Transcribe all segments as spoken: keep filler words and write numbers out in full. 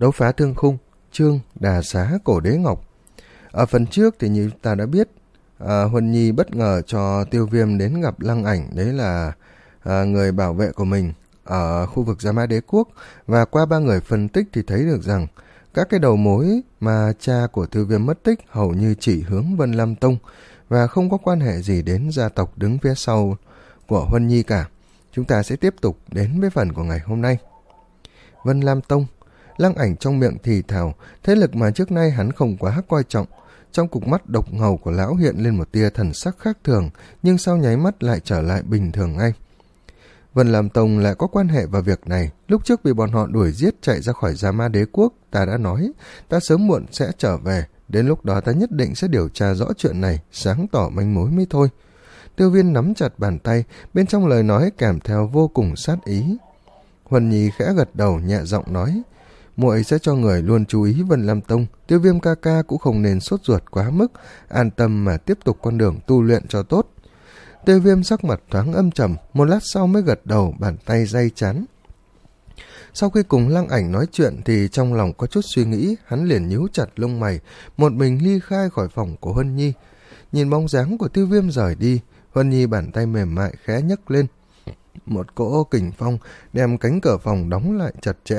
Đấu phá thương khung, chương Đà Xá Cổ Đế Ngọc. Ở phần trước thì như ta đã biết, à, Huân Nhi bất ngờ cho Tiêu Viêm đến gặp Lăng Ảnh, đấy là à, người bảo vệ của mình ở khu vực Gia Mã Đế Quốc, và qua ba người phân tích thì thấy được rằng các cái đầu mối mà cha của Tiêu Viêm mất tích hầu như chỉ hướng Vân Lam Tông và không có quan hệ gì đến gia tộc đứng phía sau của Huân Nhi cả. Chúng ta sẽ tiếp tục đến với phần của ngày hôm nay. Vân Lam Tông. Lăng Ảnh trong miệng thì thào, thế lực mà trước nay hắn không quá coi trọng. Trong cục mắt độc ngầu của lão hiện lên một tia thần sắc khác thường, nhưng sau nháy mắt lại trở lại bình thường ngay. Vân Lam Tông lại có quan hệ vào việc này. Lúc trước bị bọn họ đuổi giết chạy ra khỏi Gia Ma Đế Quốc, ta đã nói, ta sớm muộn sẽ trở về. Đến lúc đó ta nhất định sẽ điều tra rõ chuyện này, sáng tỏ manh mối mới thôi. Tiêu Viên nắm chặt bàn tay, bên trong lời nói kèm theo vô cùng sát ý. Huân Nhi khẽ gật đầu nhẹ giọng nói, muội sẽ cho người luôn chú ý Vân Lam Tông. Tiêu Viêm ca ca cũng không nên sốt ruột quá mức, an tâm mà tiếp tục con đường tu luyện cho tốt. Tiêu Viêm sắc mặt thoáng âm trầm, một lát sau mới gật đầu, bàn tay day chán. Sau khi cùng Lăng Ảnh nói chuyện thì trong lòng có chút suy nghĩ, hắn liền nhíu chặt lông mày, một mình ly khai khỏi phòng của Huân Nhi. Nhìn bóng dáng của Tiêu Viêm rời đi, Huân Nhi bàn tay mềm mại khẽ nhấc lên. Một cỗ kình phong đem cánh cửa phòng đóng lại chặt chẽ.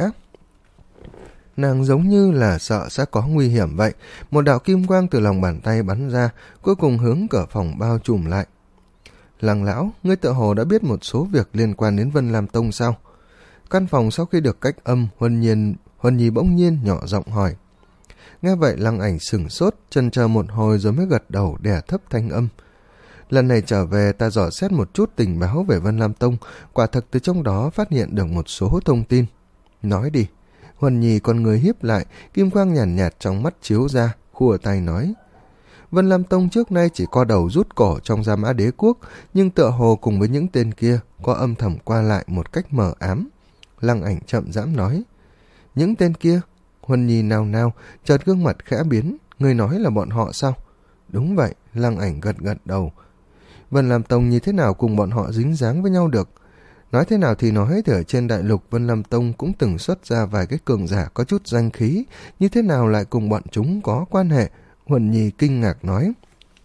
Nàng giống như là sợ sẽ có nguy hiểm vậy. Một đạo kim quang từ lòng bàn tay bắn ra, cuối cùng hướng cửa phòng bao trùm lại. Lăng lão, ngươi tựa hồ đã biết một số việc liên quan đến Vân Lam Tông sao? Căn phòng sau khi được cách âm, Huân Nhiên, Huân Nhi bỗng nhiên nhỏ giọng hỏi. Nghe vậy Lăng Ảnh sửng sốt, chần chờ một hồi rồi mới gật đầu đè thấp thanh âm. Lần này trở về ta dò xét một chút tình báo về Vân Lam Tông, quả thực từ trong đó phát hiện được một số thông tin. Nói đi. Huân Nhi con người hiếp lại, kim quang nhàn nhạt, nhạt trong mắt chiếu ra, khua tay nói. Vân Lam Tông trước nay chỉ co đầu rút cổ trong Gia Mã Đế Quốc, nhưng tựa hồ cùng với những tên kia có âm thầm qua lại một cách mờ ám. Lăng Ảnh chậm rãi nói. Những tên kia? Huân Nhi nào nào, chợt gương mặt khẽ biến, ngươi nói là bọn họ sao? Đúng vậy, Lăng Ảnh gật gật đầu. Vân Lam Tông như thế nào cùng bọn họ dính dáng với nhau được? Nói thế nào thì nói thì ở trên đại lục Vân Lam Tông cũng từng xuất ra vài cái cường giả có chút danh khí, như thế nào lại cùng bọn chúng có quan hệ? Huân Nhi kinh ngạc nói.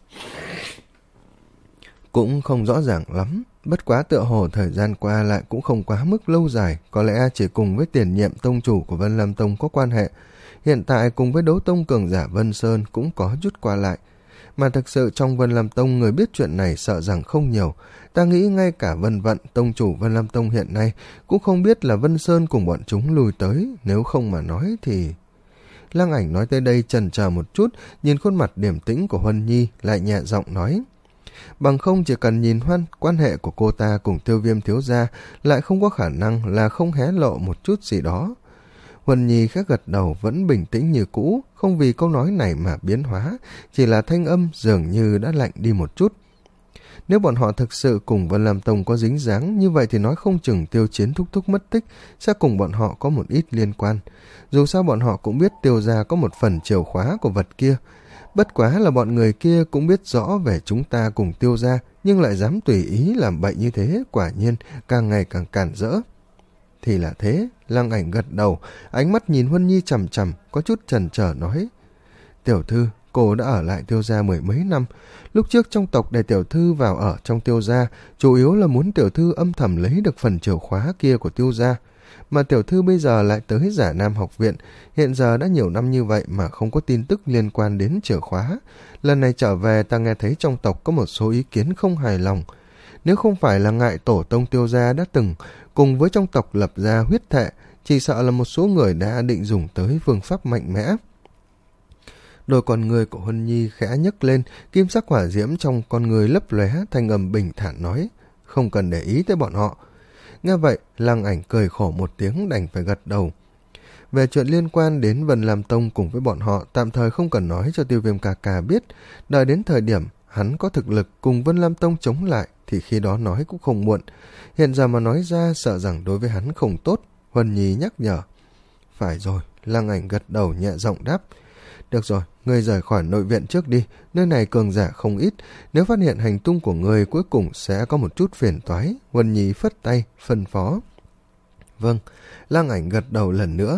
Cũng không rõ ràng lắm, bất quá tựa hồ thời gian qua lại cũng không quá mức lâu dài, có lẽ chỉ cùng với tiền nhiệm tông chủ của Vân Lam Tông có quan hệ. Hiện tại cùng với đấu tông cường giả Vân Sơn cũng có chút qua lại. Mà thực sự trong Vân Lam Tông người biết chuyện này sợ rằng không nhiều. Ta nghĩ ngay cả Vân Vận, tông chủ Vân Lam Tông hiện nay, cũng không biết là Vân Sơn cùng bọn chúng lùi tới, nếu không mà nói thì... Lăng Ảnh nói tới đây chần chờ một chút, nhìn khuôn mặt điềm tĩnh của Huân Nhi, lại nhẹ giọng nói. Bằng không chỉ cần nhìn hoan quan hệ của cô ta cùng Tiêu Viêm thiếu gia, lại không có khả năng là không hé lộ một chút gì đó. Huân Nhi khẽ gật đầu vẫn bình tĩnh như cũ, không vì câu nói này mà biến hóa, chỉ là thanh âm dường như đã lạnh đi một chút. Nếu bọn họ thực sự cùng Vân Lam Tông có dính dáng, như vậy thì nói không chừng Tiêu Chiến thúc thúc mất tích sẽ cùng bọn họ có một ít liên quan. Dù sao bọn họ cũng biết Tiêu gia có một phần chìa khóa của vật kia. Bất quá là bọn người kia cũng biết rõ về chúng ta cùng Tiêu gia, nhưng lại dám tùy ý làm bậy như thế, quả nhiên càng ngày càng cản rỡ. Thì là thế, Lăng Ảnh gật đầu, ánh mắt nhìn Huân Nhi chằm chằm, có chút chần chờ nói. Tiểu thư, cô đã ở lại Tiêu gia mười mấy năm. Lúc trước trong tộc để tiểu thư vào ở trong Tiêu gia, chủ yếu là muốn tiểu thư âm thầm lấy được phần chìa khóa kia của Tiêu gia. Mà tiểu thư bây giờ lại tới Giả Nam học viện, hiện giờ đã nhiều năm như vậy mà không có tin tức liên quan đến chìa khóa. Lần này trở về ta nghe thấy trong tộc có một số ý kiến không hài lòng. Nếu không phải là ngại tổ tông Tiêu gia đã từng cùng với trong tộc lập ra huyết thệ, chỉ sợ là một số người đã định dùng tới phương pháp mạnh mẽ. Đôi con người của Huân Nhi khẽ nhấc lên, kim sắc hỏa diễm trong con người lấp lóe, thanh âm bình thản nói, không cần để ý tới bọn họ. Nghe vậy, Lăng Ảnh cười khổ một tiếng đành phải gật đầu. Về chuyện liên quan đến Vân Lam Tông cùng với bọn họ, tạm thời không cần nói cho Tiêu Viêm ca ca biết, đợi đến thời điểm hắn có thực lực cùng Vân Lam Tông chống lại thì khi đó nói cũng không muộn. Hiện giờ mà nói ra sợ rằng đối với hắn không tốt. Huân Nhi nhắc nhở. Phải rồi, Lăng Ảnh gật đầu nhẹ giọng đáp. Được rồi, ngươi rời khỏi nội viện trước đi, nơi này cường giả không ít, nếu phát hiện hành tung của ngươi cuối cùng sẽ có một chút phiền toái. Huân Nhi phất tay, phân phó. Vâng, Lăng Ảnh gật đầu lần nữa.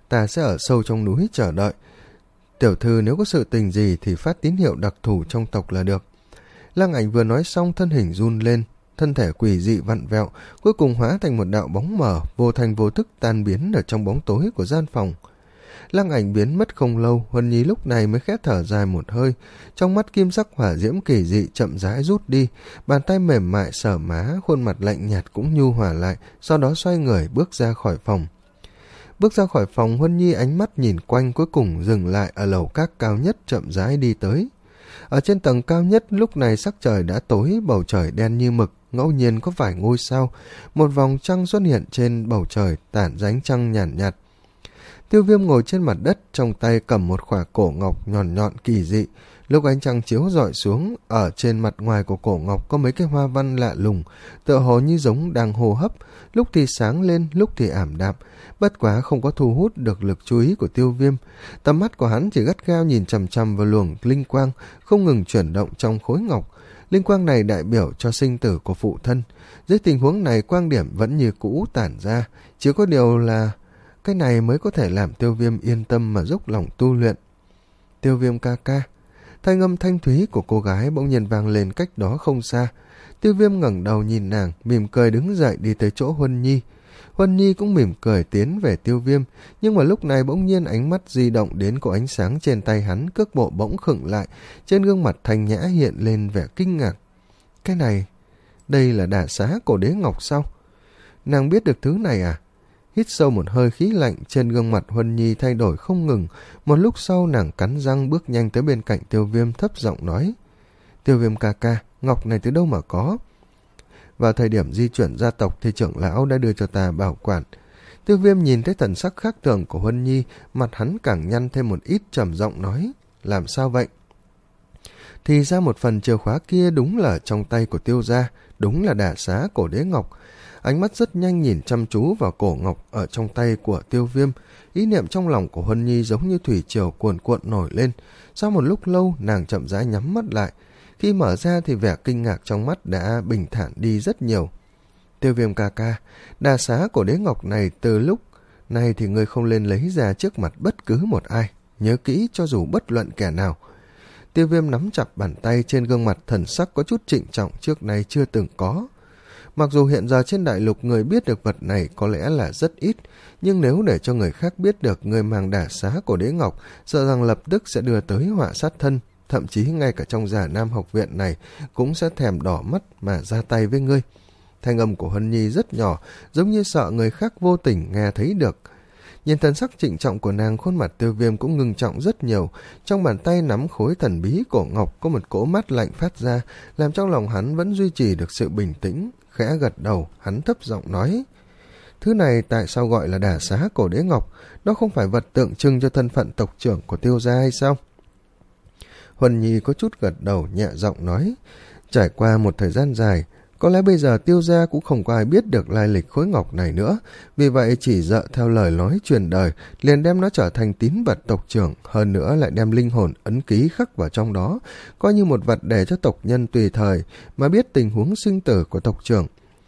ta sẽ ở sâu trong núi chờ đợi. Tiểu thư nếu có sự tình gì thì phát tín hiệu đặc thù trong tộc là được. Lăng Ảnh vừa nói xong thân hình run lên, thân thể quỷ dị vặn vẹo, cuối cùng hóa thành một đạo bóng mờ, vô thành vô thức tan biến ở trong bóng tối của gian phòng. Lăng Ảnh biến mất không lâu, Huân Nhi lúc này mới khẽ thở dài một hơi, trong mắt kim sắc hỏa diễm kỳ dị chậm rãi rút đi, bàn tay mềm mại sờ má, khuôn mặt lạnh nhạt cũng nhu hòa lại, sau đó xoay người bước ra khỏi phòng. Bước ra khỏi phòng, Huân Nhi ánh mắt nhìn quanh, cuối cùng dừng lại ở lầu các cao nhất, chậm rãi đi tới. Ở trên tầng cao nhất lúc này sắc trời đã tối, bầu trời đen như mực, ngẫu nhiên có vài ngôi sao, một vòng trăng xuất hiện trên bầu trời tản ra ánh trăng nhàn nhạt, nhạt. Tiêu Viêm ngồi trên mặt đất, trong tay cầm một khỏa cổ ngọc nhọn nhọn kỳ dị. Lúc ánh trăng chiếu rọi xuống, ở trên mặt ngoài của cổ ngọc có mấy cái hoa văn lạ lùng, tựa hồ như giống đang hô hấp, lúc thì sáng lên, lúc thì ảm đạm, bất quá không có thu hút được lực chú ý của Tiêu Viêm. Tầm mắt của hắn chỉ gắt gao nhìn chằm chằm vào luồng linh quang không ngừng chuyển động trong khối ngọc. Linh quang này đại biểu cho sinh tử của phụ thân. Dưới tình huống này, quang điểm vẫn như cũ tản ra, chỉ có điều là cái này mới có thể làm Tiêu Viêm yên tâm mà dốc lòng tu luyện. Tiêu Viêm ca ca. Thanh âm thanh thúy của cô gái bỗng nhiên vang lên cách đó không xa. Tiêu Viêm ngẩng đầu nhìn nàng, mỉm cười đứng dậy đi tới chỗ Huân Nhi. Huân Nhi cũng mỉm cười tiến về Tiêu Viêm, nhưng mà lúc này bỗng nhiên ánh mắt di động đến cô ánh sáng trên tay hắn, cước bộ bỗng khựng lại, trên gương mặt thanh nhã hiện lên vẻ kinh ngạc. Cái này, đây là đả xá cổ đế ngọc sao? Nàng biết được thứ này à? Hít sâu một hơi khí lạnh, trên gương mặt Huân Nhi thay đổi không ngừng. Một lúc sau nàng cắn răng bước nhanh tới bên cạnh Tiêu Viêm, thấp giọng nói: Tiêu Viêm ca ca, ngọc này từ đâu mà có? Vào thời điểm di chuyển gia tộc thì trưởng lão đã đưa cho ta bảo quản. Tiêu Viêm nhìn thấy thần sắc khác thường của Huân Nhi, mặt hắn càng nhăn thêm một ít, trầm giọng nói: Làm sao vậy? Thì ra một phần chìa khóa kia đúng là trong tay của Tiêu gia, đúng là đả xá cổ đế ngọc. Ánh mắt rất nhanh nhìn chăm chú vào cổ ngọc ở trong tay của Tiêu Viêm. Ý niệm trong lòng của Huân Nhi giống như thủy triều cuồn cuộn nổi lên. Sau một lúc lâu, nàng chậm rãi nhắm mắt lại. Khi mở ra thì vẻ kinh ngạc trong mắt đã bình thản đi rất nhiều. Tiêu Viêm ca ca, đà xá của đế ngọc này từ lúc này thì ngươi không lên lấy ra trước mặt bất cứ một ai. Nhớ kỹ cho dù bất luận kẻ nào. Tiêu Viêm nắm chặt bàn tay, trên gương mặt thần sắc có chút trịnh trọng trước nay chưa từng có. Mặc dù hiện giờ trên đại lục người biết được vật này có lẽ là rất ít, nhưng nếu để cho người khác biết được người mang đả xá của đế ngọc, sợ rằng lập tức sẽ đưa tới họa sát thân, thậm chí ngay cả trong Già Nam học viện này cũng sẽ thèm đỏ mắt mà ra tay với ngươi. Thanh âm của Huân Nhi rất nhỏ, giống như sợ người khác vô tình nghe thấy được. Nhìn thần sắc trịnh trọng của nàng, khuôn mặt Tiêu Viêm cũng ngưng trọng rất nhiều. Trong bàn tay nắm khối thần bí cổ ngọc có một cỗ mát lạnh phát ra, làm trong lòng hắn vẫn duy trì được sự bình tĩnh. Khẽ gật đầu, hắn thấp giọng nói: Thứ này tại sao gọi là đả xá cổ đế ngọc? Đó không phải vật tượng trưng cho thân phận tộc trưởng của Tiêu gia hay sao? Huân Nhi có chút gật đầu, nhẹ giọng nói: Trải qua một thời gian dài, có lẽ bây giờ Tiêu gia cũng không có ai biết được lai lịch khối ngọc này nữa, vì vậy chỉ dợ theo lời nói truyền đời, liền đem nó trở thành tín vật tộc trưởng, hơn nữa lại đem linh hồn ấn ký khắc vào trong đó, coi như một vật để cho tộc nhân tùy thời mà biết tình huống sinh tử của tộc trưởng.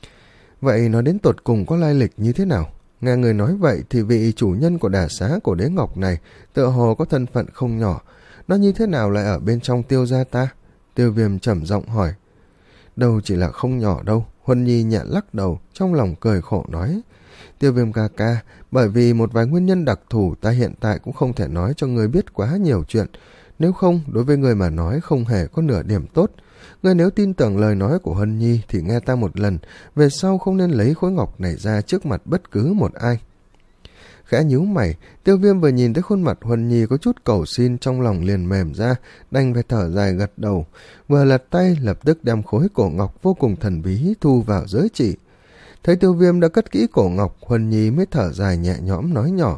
Vậy nó đến tột cùng có lai lịch như thế nào? Nghe người nói vậy thì vị chủ nhân của đả xá của đế ngọc này tựa hồ có thân phận không nhỏ, nó như thế nào lại ở bên trong Tiêu gia ta? Tiêu Viêm trầm giọng hỏi. Đâu chỉ là không nhỏ đâu, Huân Nhi nhẹ lắc đầu, trong lòng cười khổ nói: Tiêu Viêm ca ca, bởi vì một vài nguyên nhân đặc thù, ta hiện tại cũng không thể nói cho ngươi biết quá nhiều chuyện. Nếu không, đối với ngươi mà nói không hề có nửa điểm tốt. Ngươi nếu tin tưởng lời nói của Huân Nhi thì nghe ta một lần, về sau không nên lấy khối ngọc này ra trước mặt bất cứ một ai. Khẽ nhíu mày, Tiêu Viêm vừa nhìn thấy khuôn mặt Huân Nhi có chút cầu xin, trong lòng liền mềm ra, đành phải thở dài gật đầu, vừa lật tay lập tức đem khối cổ ngọc vô cùng thần bí thu vào giới chỉ. Thấy Tiêu Viêm đã cất kỹ cổ ngọc, Huân Nhi mới thở dài nhẹ nhõm nói nhỏ: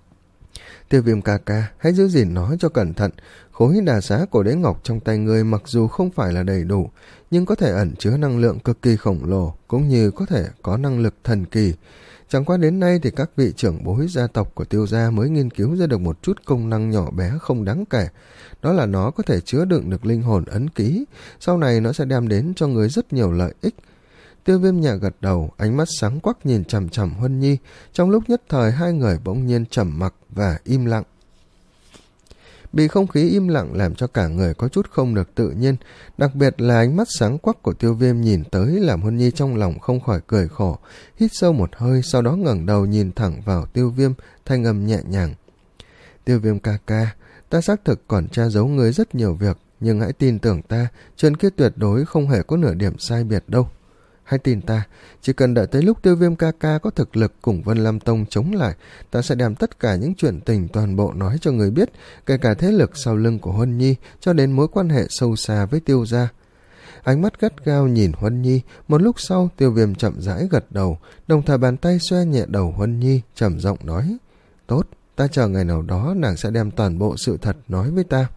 Tiêu Viêm ca ca, hãy giữ gìn nó cho cẩn thận. Khối đà xá cổ đế ngọc trong tay ngươi mặc dù không phải là đầy đủ, nhưng có thể ẩn chứa năng lượng cực kỳ khổng lồ, cũng như có thể có năng lực thần kỳ. Chẳng qua đến nay thì các vị trưởng bối gia tộc của Tiêu gia mới nghiên cứu ra được một chút công năng nhỏ bé không đáng kể. Đó là nó có thể chứa đựng được linh hồn ấn ký, sau này nó sẽ đem đến cho người rất nhiều lợi ích. Tiêu Viêm nhẹ gật đầu, ánh mắt sáng quắc nhìn chằm chằm Huân Nhi. Trong lúc nhất thời hai người bỗng nhiên trầm mặc và im lặng. Bị không khí im lặng làm cho cả người có chút không được tự nhiên, đặc biệt là ánh mắt sáng quắc của Tiêu Viêm nhìn tới làm Huân Nhi trong lòng không khỏi cười khổ, hít sâu một hơi, sau đó ngẩng đầu nhìn thẳng vào Tiêu Viêm, thanh âm nhẹ nhàng. Tiêu Viêm ca ca, ta xác thực còn tra giấu ngươi rất nhiều việc, nhưng hãy tin tưởng ta, chuyện kia tuyệt đối không hề có nửa điểm sai biệt đâu. Hãy tin ta, chỉ cần đợi tới lúc Tiêu Viêm ca ca có thực lực cùng Vân Lam Tông chống lại, ta sẽ đem tất cả những chuyện tình toàn bộ nói cho người biết, kể cả thế lực sau lưng của Huân Nhi, cho đến mối quan hệ sâu xa với Tiêu gia. Ánh mắt gắt gao nhìn Huân Nhi, một lúc sau Tiêu Viêm chậm rãi gật đầu, đồng thời bàn tay xoa nhẹ đầu Huân Nhi, trầm giọng nói, tốt, ta chờ ngày nào đó nàng sẽ đem toàn bộ sự thật nói với ta.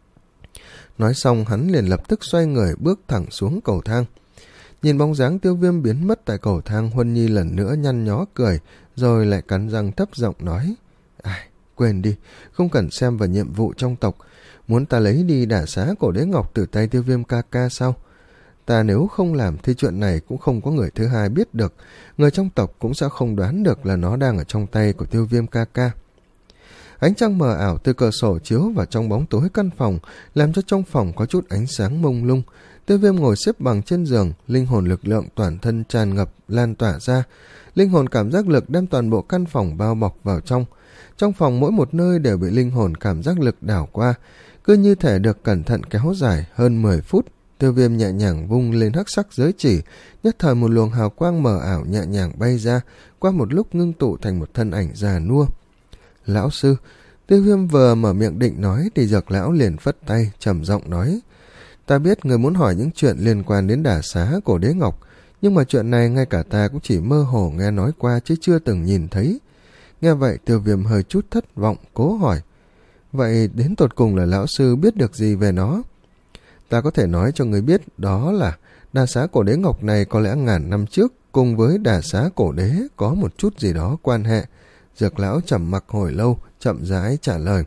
Nói xong hắn liền lập tức xoay người bước thẳng xuống cầu thang. Nhìn bóng dáng Tiêu Viêm biến mất tại cầu thang, Huân Nhi lần nữa nhăn nhó cười, rồi lại cắn răng thấp giọng nói, ai, quên đi, không cần xem vào nhiệm vụ trong tộc, muốn ta lấy đi đả xá cổ đế ngọc từ tay Tiêu Viêm ca ca sao? Ta nếu không làm thì chuyện này cũng không có người thứ hai biết được, người trong tộc cũng sẽ không đoán được là nó đang ở trong tay của Tiêu Viêm ca ca. Ánh trăng mờ ảo từ cửa sổ chiếu vào trong bóng tối căn phòng, làm cho trong phòng có chút ánh sáng mông lung. Tiêu Viêm ngồi xếp bằng trên giường, linh hồn lực lượng toàn thân tràn ngập, lan tỏa ra. Linh hồn cảm giác lực đem toàn bộ căn phòng bao bọc vào trong. Trong phòng mỗi một nơi đều bị linh hồn cảm giác lực đảo qua, cứ như thể được cẩn thận kéo dài hơn mười phút. Tiêu Viêm nhẹ nhàng vung lên hắc sắc giới chỉ, nhất thời một luồng hào quang mờ ảo nhẹ nhàng bay ra, qua một lúc ngưng tụ thành một thân ảnh già nua. Lão sư, Tiêu Viêm vừa mở miệng định nói thì Dược lão liền phất tay, trầm giọng nói, ta biết người muốn hỏi những chuyện liên quan đến đả xá cổ đế ngọc, nhưng mà chuyện này ngay cả ta cũng chỉ mơ hồ nghe nói qua chứ chưa từng nhìn thấy. Nghe vậy Tiêu Viêm hơi chút thất vọng, cố hỏi, vậy đến tột cùng là lão sư biết được gì về nó? Ta có thể nói cho người biết đó là đả xá cổ đế ngọc này có lẽ ngàn năm trước cùng với đả xá cổ đế có một chút gì đó quan hệ. Dược lão trầm mặc hồi lâu, chậm rãi trả lời.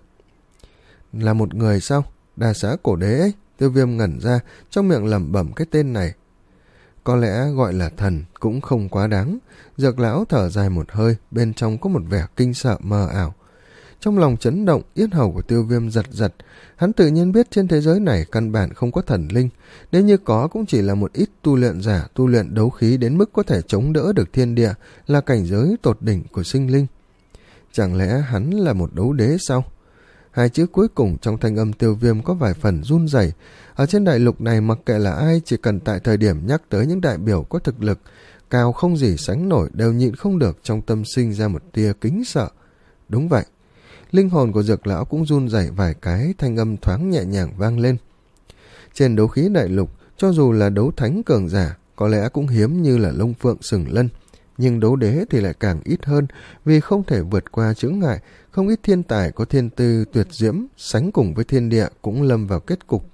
Là một người sao? Đả xá cổ đế ấy? Tiêu Viêm ngẩn ra, trong miệng lẩm bẩm cái tên này. Có lẽ gọi là thần cũng không quá đáng. Dược lão thở dài một hơi, bên trong có một vẻ kinh sợ mờ ảo. Trong lòng chấn động, yết hầu của Tiêu Viêm giật giật. Hắn tự nhiên biết trên thế giới này căn bản không có thần linh, nếu như có cũng chỉ là một ít tu luyện giả tu luyện đấu khí đến mức có thể chống đỡ được thiên địa, là cảnh giới tột đỉnh của sinh linh. Chẳng lẽ hắn là một đấu đế sao? Hai chữ cuối cùng trong thanh âm Tiêu Viêm có vài phần run rẩy. Ở trên đại lục này mặc kệ là ai, chỉ cần tại thời điểm nhắc tới những đại biểu có thực lực cao không gì sánh nổi đều nhịn không được trong tâm sinh ra một tia kính sợ. Đúng vậy. Linh hồn của Dược lão cũng run rẩy vài cái, thanh âm thoáng nhẹ nhàng vang lên. Trên đấu khí đại lục, cho dù là đấu thánh cường giả, có lẽ cũng hiếm như là lông phượng sừng lân. Nhưng đấu đế thì lại càng ít hơn, vì không thể vượt qua chướng ngại, không ít thiên tài có thiên tư tuyệt diễm, sánh cùng với thiên địa cũng lâm vào kết cục.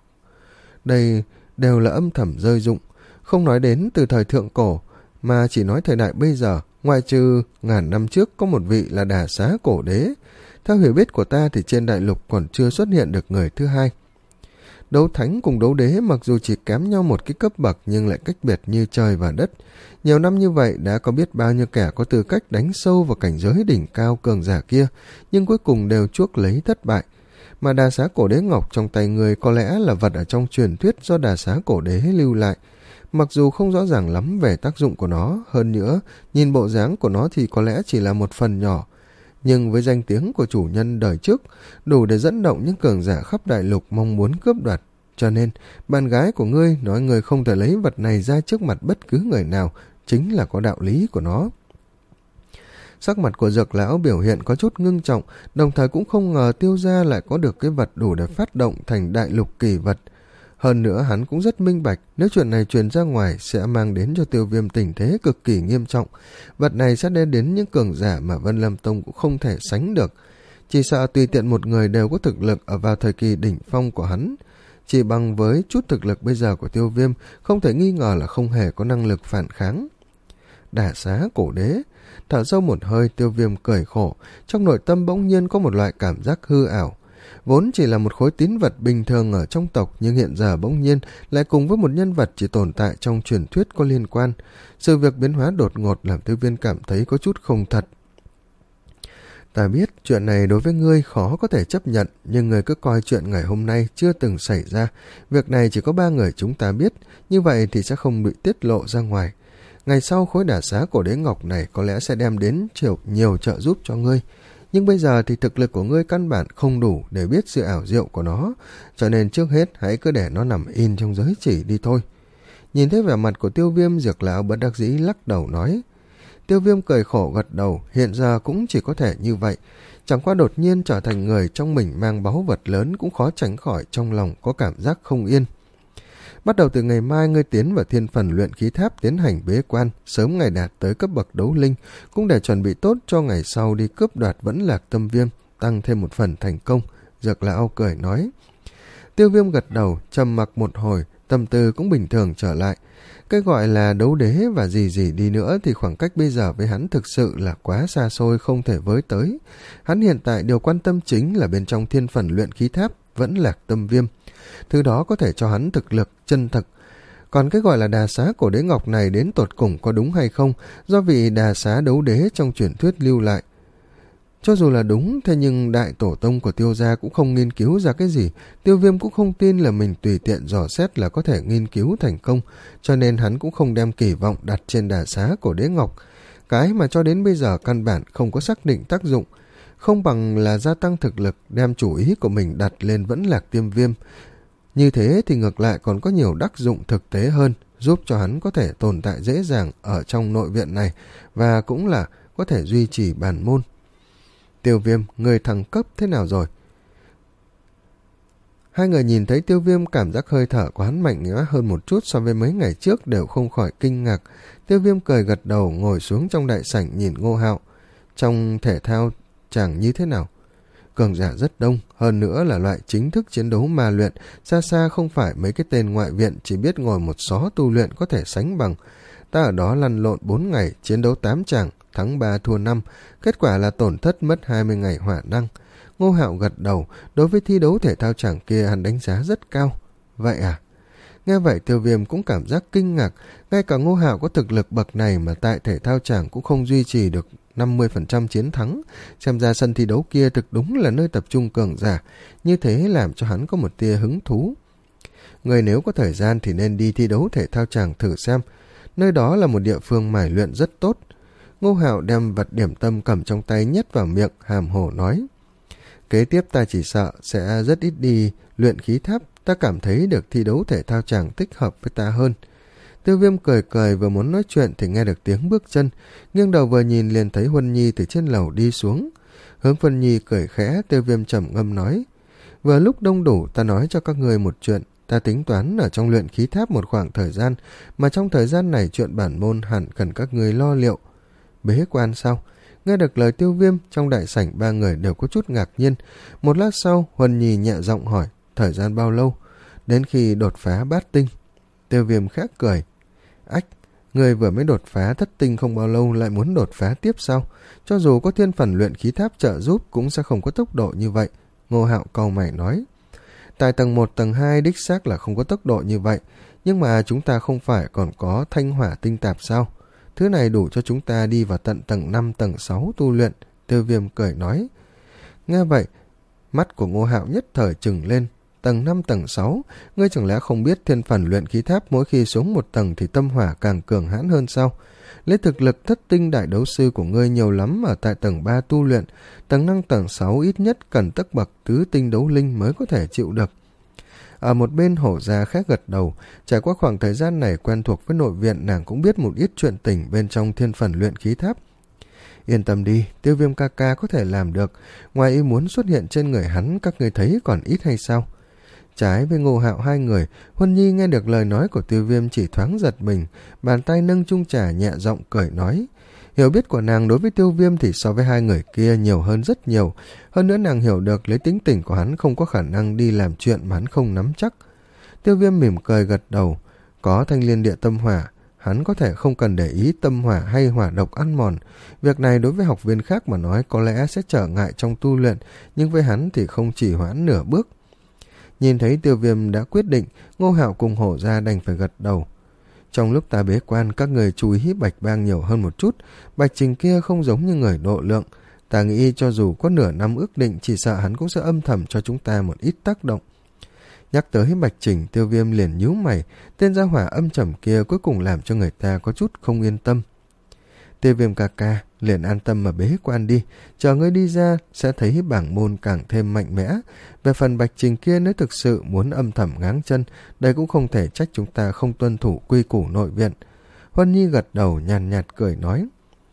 Đây đều là âm thầm rơi dụng, không nói đến từ thời thượng cổ, mà chỉ nói thời đại bây giờ, ngoại trừ ngàn năm trước có một vị là đả xá cổ đế. Theo hiểu biết của ta thì trên đại lục còn chưa xuất hiện được người thứ hai. Đấu thánh cùng đấu đế mặc dù chỉ kém nhau một cái cấp bậc nhưng lại cách biệt như trời và đất. Nhiều năm như vậy đã có biết bao nhiêu kẻ có tư cách đánh sâu vào cảnh giới đỉnh cao cường giả kia, nhưng cuối cùng đều chuốc lấy thất bại. Mà đà xá cổ đế ngọc trong tay người có lẽ là vật ở trong truyền thuyết do đà xá cổ đế lưu lại. Mặc dù không rõ ràng lắm về tác dụng của nó, hơn nữa, nhìn bộ dáng của nó thì có lẽ chỉ là một phần nhỏ. Nhưng với danh tiếng của chủ nhân đời trước, đủ để dẫn động những cường giả khắp đại lục mong muốn cướp đoạt. Cho nên, bạn gái của ngươi nói ngươi không thể lấy vật này ra trước mặt bất cứ người nào, chính là có đạo lý của nó. Sắc mặt của Dược lão biểu hiện có chút ngưng trọng, đồng thời cũng không ngờ Tiêu gia lại có được cái vật đủ để phát động thành đại lục kỳ vật. Hơn nữa hắn cũng rất minh bạch, nếu chuyện này truyền ra ngoài sẽ mang đến cho Tiêu Viêm tình thế cực kỳ nghiêm trọng. Vật này sẽ đem đến những cường giả mà Vân Lam Tông cũng không thể sánh được. Chỉ sợ tùy tiện một người đều có thực lực ở vào thời kỳ đỉnh phong của hắn. Chỉ bằng với chút thực lực bây giờ của Tiêu Viêm, không thể nghi ngờ là không hề có năng lực phản kháng. Đả xá cổ đế. Thở sâu một hơi, Tiêu Viêm cười khổ, trong nội tâm bỗng nhiên có một loại cảm giác hư ảo. Vốn chỉ là một khối tín vật bình thường ở trong tộc, nhưng hiện giờ bỗng nhiên lại cùng với một nhân vật chỉ tồn tại trong truyền thuyết có liên quan. Sự việc biến hóa đột ngột làm Tiêu Viêm cảm thấy có chút không thật. Ta biết chuyện này đối với ngươi khó có thể chấp nhận, nhưng ngươi cứ coi chuyện ngày hôm nay chưa từng xảy ra. Việc này chỉ có ba người chúng ta biết, như vậy thì sẽ không bị tiết lộ ra ngoài. Ngày sau khối đả xá cổ đế ngọc này có lẽ sẽ đem đến nhiều, nhiều trợ giúp cho ngươi. Nhưng bây giờ thì thực lực của ngươi căn bản không đủ để biết sự ảo diệu của nó, cho nên trước hết hãy cứ để nó nằm in trong giới chỉ đi thôi. Nhìn thấy vẻ mặt của Tiêu Viêm, Dược lão bất đắc dĩ lắc đầu nói. Tiêu Viêm cười khổ gật đầu, hiện giờ cũng chỉ có thể như vậy. Chẳng qua đột nhiên trở thành người trong mình mang báu vật lớn cũng khó tránh khỏi trong lòng có cảm giác không yên. Bắt đầu từ ngày mai ngươi tiến vào thiên phần luyện khí tháp tiến hành bế quan, sớm ngày đạt tới cấp bậc đấu linh, cũng để chuẩn bị tốt cho ngày sau đi cướp đoạt Vẫn Lạc Tâm Viêm, tăng thêm một phần thành công. Dược lão cười nói. Tiêu Viêm gật đầu, trầm mặc một hồi, tâm tư cũng bình thường trở lại. Cái gọi là đấu đế và gì gì đi nữa thì khoảng cách bây giờ với hắn thực sự là quá xa xôi không thể với tới. Hắn hiện tại điều quan tâm chính là bên trong thiên phần luyện khí tháp Vẫn Lạc Tâm Viêm. Thứ đó có thể cho hắn thực lực chân thực. Còn cái gọi là đà xá cổ đế ngọc này đến tột cùng có đúng hay không, do vị đà xá đấu đế trong truyền thuyết lưu lại. Cho dù là đúng, thế nhưng đại tổ tông của Tiêu gia cũng không nghiên cứu ra cái gì. Tiêu Viêm cũng không tin là mình tùy tiện dò xét là có thể nghiên cứu thành công, cho nên hắn cũng không đem kỳ vọng đặt trên đà xá cổ đế ngọc. Cái mà cho đến bây giờ căn bản không có xác định tác dụng, không bằng là gia tăng thực lực, đem chủ ý của mình đặt lên Vẫn Lạc Tiêm Viêm. Như thế thì ngược lại còn có nhiều đắc dụng thực tế hơn, giúp cho hắn có thể tồn tại dễ dàng ở trong nội viện này, và cũng là có thể duy trì bản môn. Tiêu Viêm, người thăng cấp thế nào rồi? Hai người nhìn thấy Tiêu Viêm, cảm giác hơi thở của hắn mạnh mẽ hơn một chút so với mấy ngày trước, đều không khỏi kinh ngạc. Tiêu Viêm cười gật đầu, ngồi xuống trong đại sảnh nhìn Ngô Hạo. Trong thể thao chẳng như thế nào? Cường giả rất đông, hơn nữa là loại chính thức chiến đấu ma luyện, xa xa không phải mấy cái tên ngoại viện chỉ biết ngồi một xó tu luyện có thể sánh bằng. Ta ở đó lăn lộn bốn ngày, chiến đấu tám chàng, thắng ba thua năm, kết quả là tổn thất mất hai mươi ngày hỏa năng. Ngô Hạo gật đầu, đối với thi đấu thể thao chàng kia hắn đánh giá rất cao. Vậy à? Nghe vậy Tiêu Viêm cũng cảm giác kinh ngạc, ngay cả Ngô Hạo có thực lực bậc này mà tại thể thao chàng cũng không duy trì được năm mươi phần trăm chiến thắng. Xem ra sân thi đấu kia thực đúng là nơi tập trung cường giả, như thế làm cho hắn có một tia hứng thú. Người nếu có thời gian thì nên đi thi đấu thể thao chàng thử xem, nơi đó là một địa phương mài luyện rất tốt. Ngô Hạo đem vật điểm tâm cầm trong tay nhét vào miệng, hàm hồ nói. Kế tiếp ta chỉ sợ sẽ rất ít đi luyện khí tháp, ta cảm thấy được thi đấu thể thao chàng thích hợp với ta hơn. Tiêu Viêm cười cười vừa muốn nói chuyện thì nghe được tiếng bước chân, nghiêng đầu vừa nhìn liền thấy Huân Nhi từ trên lầu đi xuống. Hướng Huân Nhi cười khẽ, Tiêu Viêm trầm ngâm nói. Vừa lúc đông đủ ta nói cho các người một chuyện, ta tính toán ở trong luyện khí tháp một khoảng thời gian, mà trong thời gian này chuyện bản môn hẳn cần các người lo liệu. Bế quan sao? Nghe được lời Tiêu Viêm, trong đại sảnh ba người đều có chút ngạc nhiên. Một lát sau, Huân Nhi nhẹ giọng hỏi, thời gian bao lâu? Đến khi đột phá bát tinh. Tiêu Viêm khẽ cười. Ách, người vừa mới đột phá thất tinh không bao lâu lại muốn đột phá tiếp sao? Cho dù có thiên phần luyện khí tháp trợ giúp cũng sẽ không có tốc độ như vậy. Ngô Hạo cau mày nói. Tại tầng một, tầng hai đích xác là không có tốc độ như vậy, nhưng mà chúng ta không phải còn có thanh hỏa tinh tạp sao? Thứ này đủ cho chúng ta đi vào tận tầng năm, tầng sáu tu luyện. Tiêu Viêm cười nói. Nghe vậy, mắt của Ngô Hạo nhất thời trừng lên. Tầng năm, tầng sáu, ngươi chẳng lẽ không biết thiên phần luyện khí tháp mỗi khi xuống một tầng thì tâm hỏa càng cường hãn hơn sao? Lấy thực lực thất tinh đại đấu sư của ngươi nhiều lắm ở tại tầng ba tu luyện, tầng năm, tầng sáu ít nhất cần tấc bậc tứ tinh đấu linh mới có thể chịu được. Ở một bên Hổ Gia khẽ gật đầu, trải qua khoảng thời gian này quen thuộc với nội viện, nàng cũng biết một ít chuyện tình bên trong thiên phần luyện khí tháp. Yên tâm đi, Tiêu Viêm ca ca có thể làm được, ngoài ý muốn xuất hiện trên người hắn các người thấy còn ít hay sao? Trái với Ngô Hạo hai người, Huân Nhi nghe được lời nói của Tiêu Viêm chỉ thoáng giật mình, bàn tay nâng chung trà nhẹ giọng cười nói. Hiểu biết của nàng đối với Tiêu Viêm thì so với hai người kia nhiều hơn rất nhiều, hơn nữa nàng hiểu được lấy tính tình của hắn không có khả năng đi làm chuyện mà hắn không nắm chắc. Tiêu Viêm mỉm cười gật đầu, có thanh liên địa tâm hỏa, hắn có thể không cần để ý tâm hỏa hay hỏa độc ăn mòn. Việc này đối với học viên khác mà nói có lẽ sẽ trở ngại trong tu luyện, nhưng với hắn thì không chỉ hoãn nửa bước. Nhìn thấy Tiêu Viêm đã quyết định, Ngô Hạo cùng Hổ Gia đành phải gật đầu. Trong lúc ta bế quan, các người chú ý Bạch Bang nhiều hơn một chút. Bạch Trình kia không giống như người độ lượng. Ta nghĩ cho dù có nửa năm ước định, chỉ sợ hắn cũng sẽ âm thầm cho chúng ta một ít tác động. Nhắc tới Bạch Trình, Tiêu Viêm liền nhíu mày. Tên gia hỏa âm trầm kia cuối cùng làm cho người ta có chút không yên tâm. Tiêu Viêm ca ca, liền an tâm mà bế quan đi. Chờ ngươi đi ra, sẽ thấy bảng môn càng thêm mạnh mẽ. Về phần Bạch Trình kia, nếu thực sự muốn âm thầm ngáng chân, đây cũng không thể trách chúng ta không tuân thủ quy củ nội viện. Huân Nhi gật đầu nhàn nhạt, nhạt cười nói.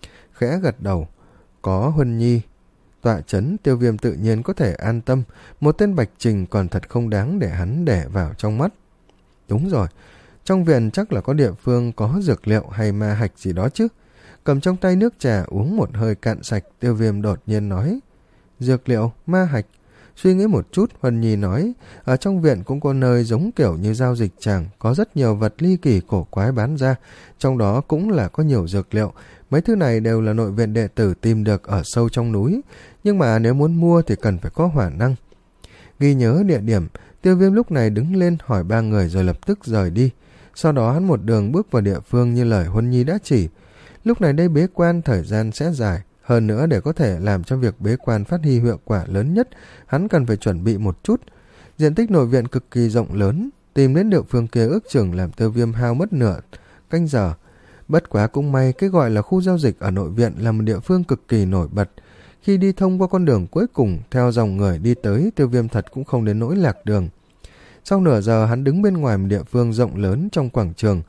Khẽ gật đầu, có Huân Nhi tọa chấn, Tiêu Viêm tự nhiên có thể an tâm. Một tên Bạch Trình còn thật không đáng để hắn để vào trong mắt. Đúng rồi, trong viện chắc là có địa phương có dược liệu hay ma hạch gì đó chứ. Cầm trong tay nước trà uống một hơi cạn sạch, Tiêu Viêm đột nhiên nói. Dược liệu, ma hạch. Suy nghĩ một chút, Huân Nhi nói, ở trong viện cũng có nơi giống kiểu như giao dịch tràng, có rất nhiều vật ly kỳ cổ quái bán ra, trong đó cũng là có nhiều dược liệu. Mấy thứ này đều là nội viện đệ tử tìm được ở sâu trong núi, nhưng mà nếu muốn mua thì cần phải có hỏa năng. Ghi nhớ địa điểm, Tiêu Viêm lúc này đứng lên hỏi ba người rồi lập tức rời đi. Sau đó hắn một đường bước vào địa phương như lời Huân Nhi đã chỉ. Lúc này đây bế quan thời gian sẽ dài, hơn nữa để có thể làm cho việc bế quan phát huy hiệu quả lớn nhất, hắn cần phải chuẩn bị một chút. Diện tích nội viện cực kỳ rộng lớn, tìm đến địa phương kia ước chừng làm Tiêu Viêm hao mất nửa canh giờ. Bất quá cũng may cái gọi là khu giao dịch ở nội viện là một địa phương cực kỳ nổi bật. Khi đi thông qua con đường cuối cùng, theo dòng người đi tới, Tiêu Viêm thật cũng không đến nỗi lạc đường. Sau nửa giờ hắn đứng bên ngoài một địa phương rộng lớn trong quảng trường.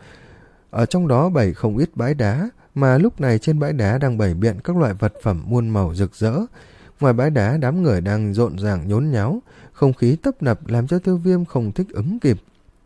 Ở trong đó bày không ít bãi đá, mà lúc này trên bãi đá đang bày biện các loại vật phẩm muôn màu rực rỡ. Ngoài bãi đá, đám người đang rộn ràng nhốn nháo, không khí tấp nập làm cho Tiêu Viêm không thích ứng kịp.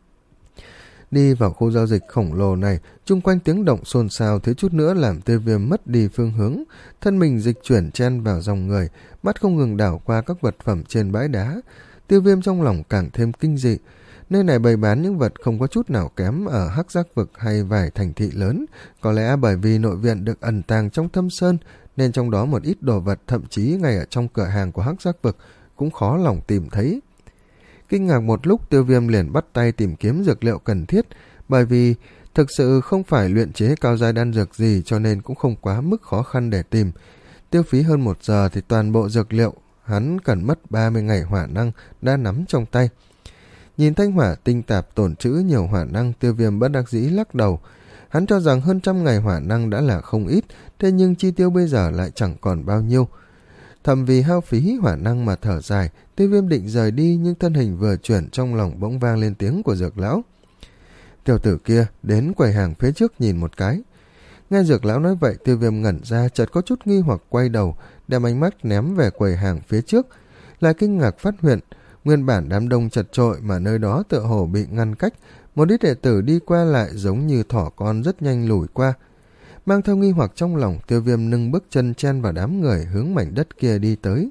Đi vào khu giao dịch khổng lồ này, chung quanh tiếng động xôn xao thiếu chút nữa làm Tiêu Viêm mất đi phương hướng, thân mình dịch chuyển chen vào dòng người, mắt không ngừng đảo qua các vật phẩm trên bãi đá. Tiêu Viêm trong lòng càng thêm kinh dị. Nơi này bày bán những vật không có chút nào kém ở Hắc Giác Vực hay vài thành thị lớn, có lẽ bởi vì nội viện được ẩn tàng trong thâm sơn, nên trong đó một ít đồ vật thậm chí ngay ở trong cửa hàng của Hắc Giác Vực cũng khó lòng tìm thấy. Kinh ngạc một lúc, Tiêu Viêm liền bắt tay tìm kiếm dược liệu cần thiết, bởi vì thực sự không phải luyện chế cao giai đan dược gì cho nên cũng không quá mức khó khăn để tìm. Tiêu phí hơn một giờ thì toàn bộ dược liệu hắn cần mất ba mươi ngày hỏa năng đã nắm trong tay. Nhìn thanh hỏa tinh tạp tổn trữ nhiều hỏa năng, Tiêu Viêm bất đắc dĩ lắc đầu. Hắn cho rằng hơn trăm ngày hỏa năng đã là không ít, thế nhưng chi tiêu bây giờ lại chẳng còn bao nhiêu. Thầm vì hao phí hỏa năng mà thở dài, Tiêu Viêm định rời đi, nhưng thân hình vừa chuyển, trong lòng bỗng vang lên tiếng của Dược Lão. Tiểu tử kia đến quầy hàng phía trước nhìn một cái. Nghe Dược Lão nói vậy, Tiêu Viêm ngẩn ra, chợt có chút nghi hoặc quay đầu, đem ánh mắt ném về quầy hàng phía trước. Lại kinh ngạc phát hiện, nguyên bản đám đông chật chội mà nơi đó tựa hồ bị ngăn cách, một ít đệ tử đi qua lại giống như thỏ con rất nhanh lùi qua. Mang theo nghi hoặc trong lòng, Tiêu Viêm nâng bước chân chen vào đám người hướng mảnh đất kia đi tới.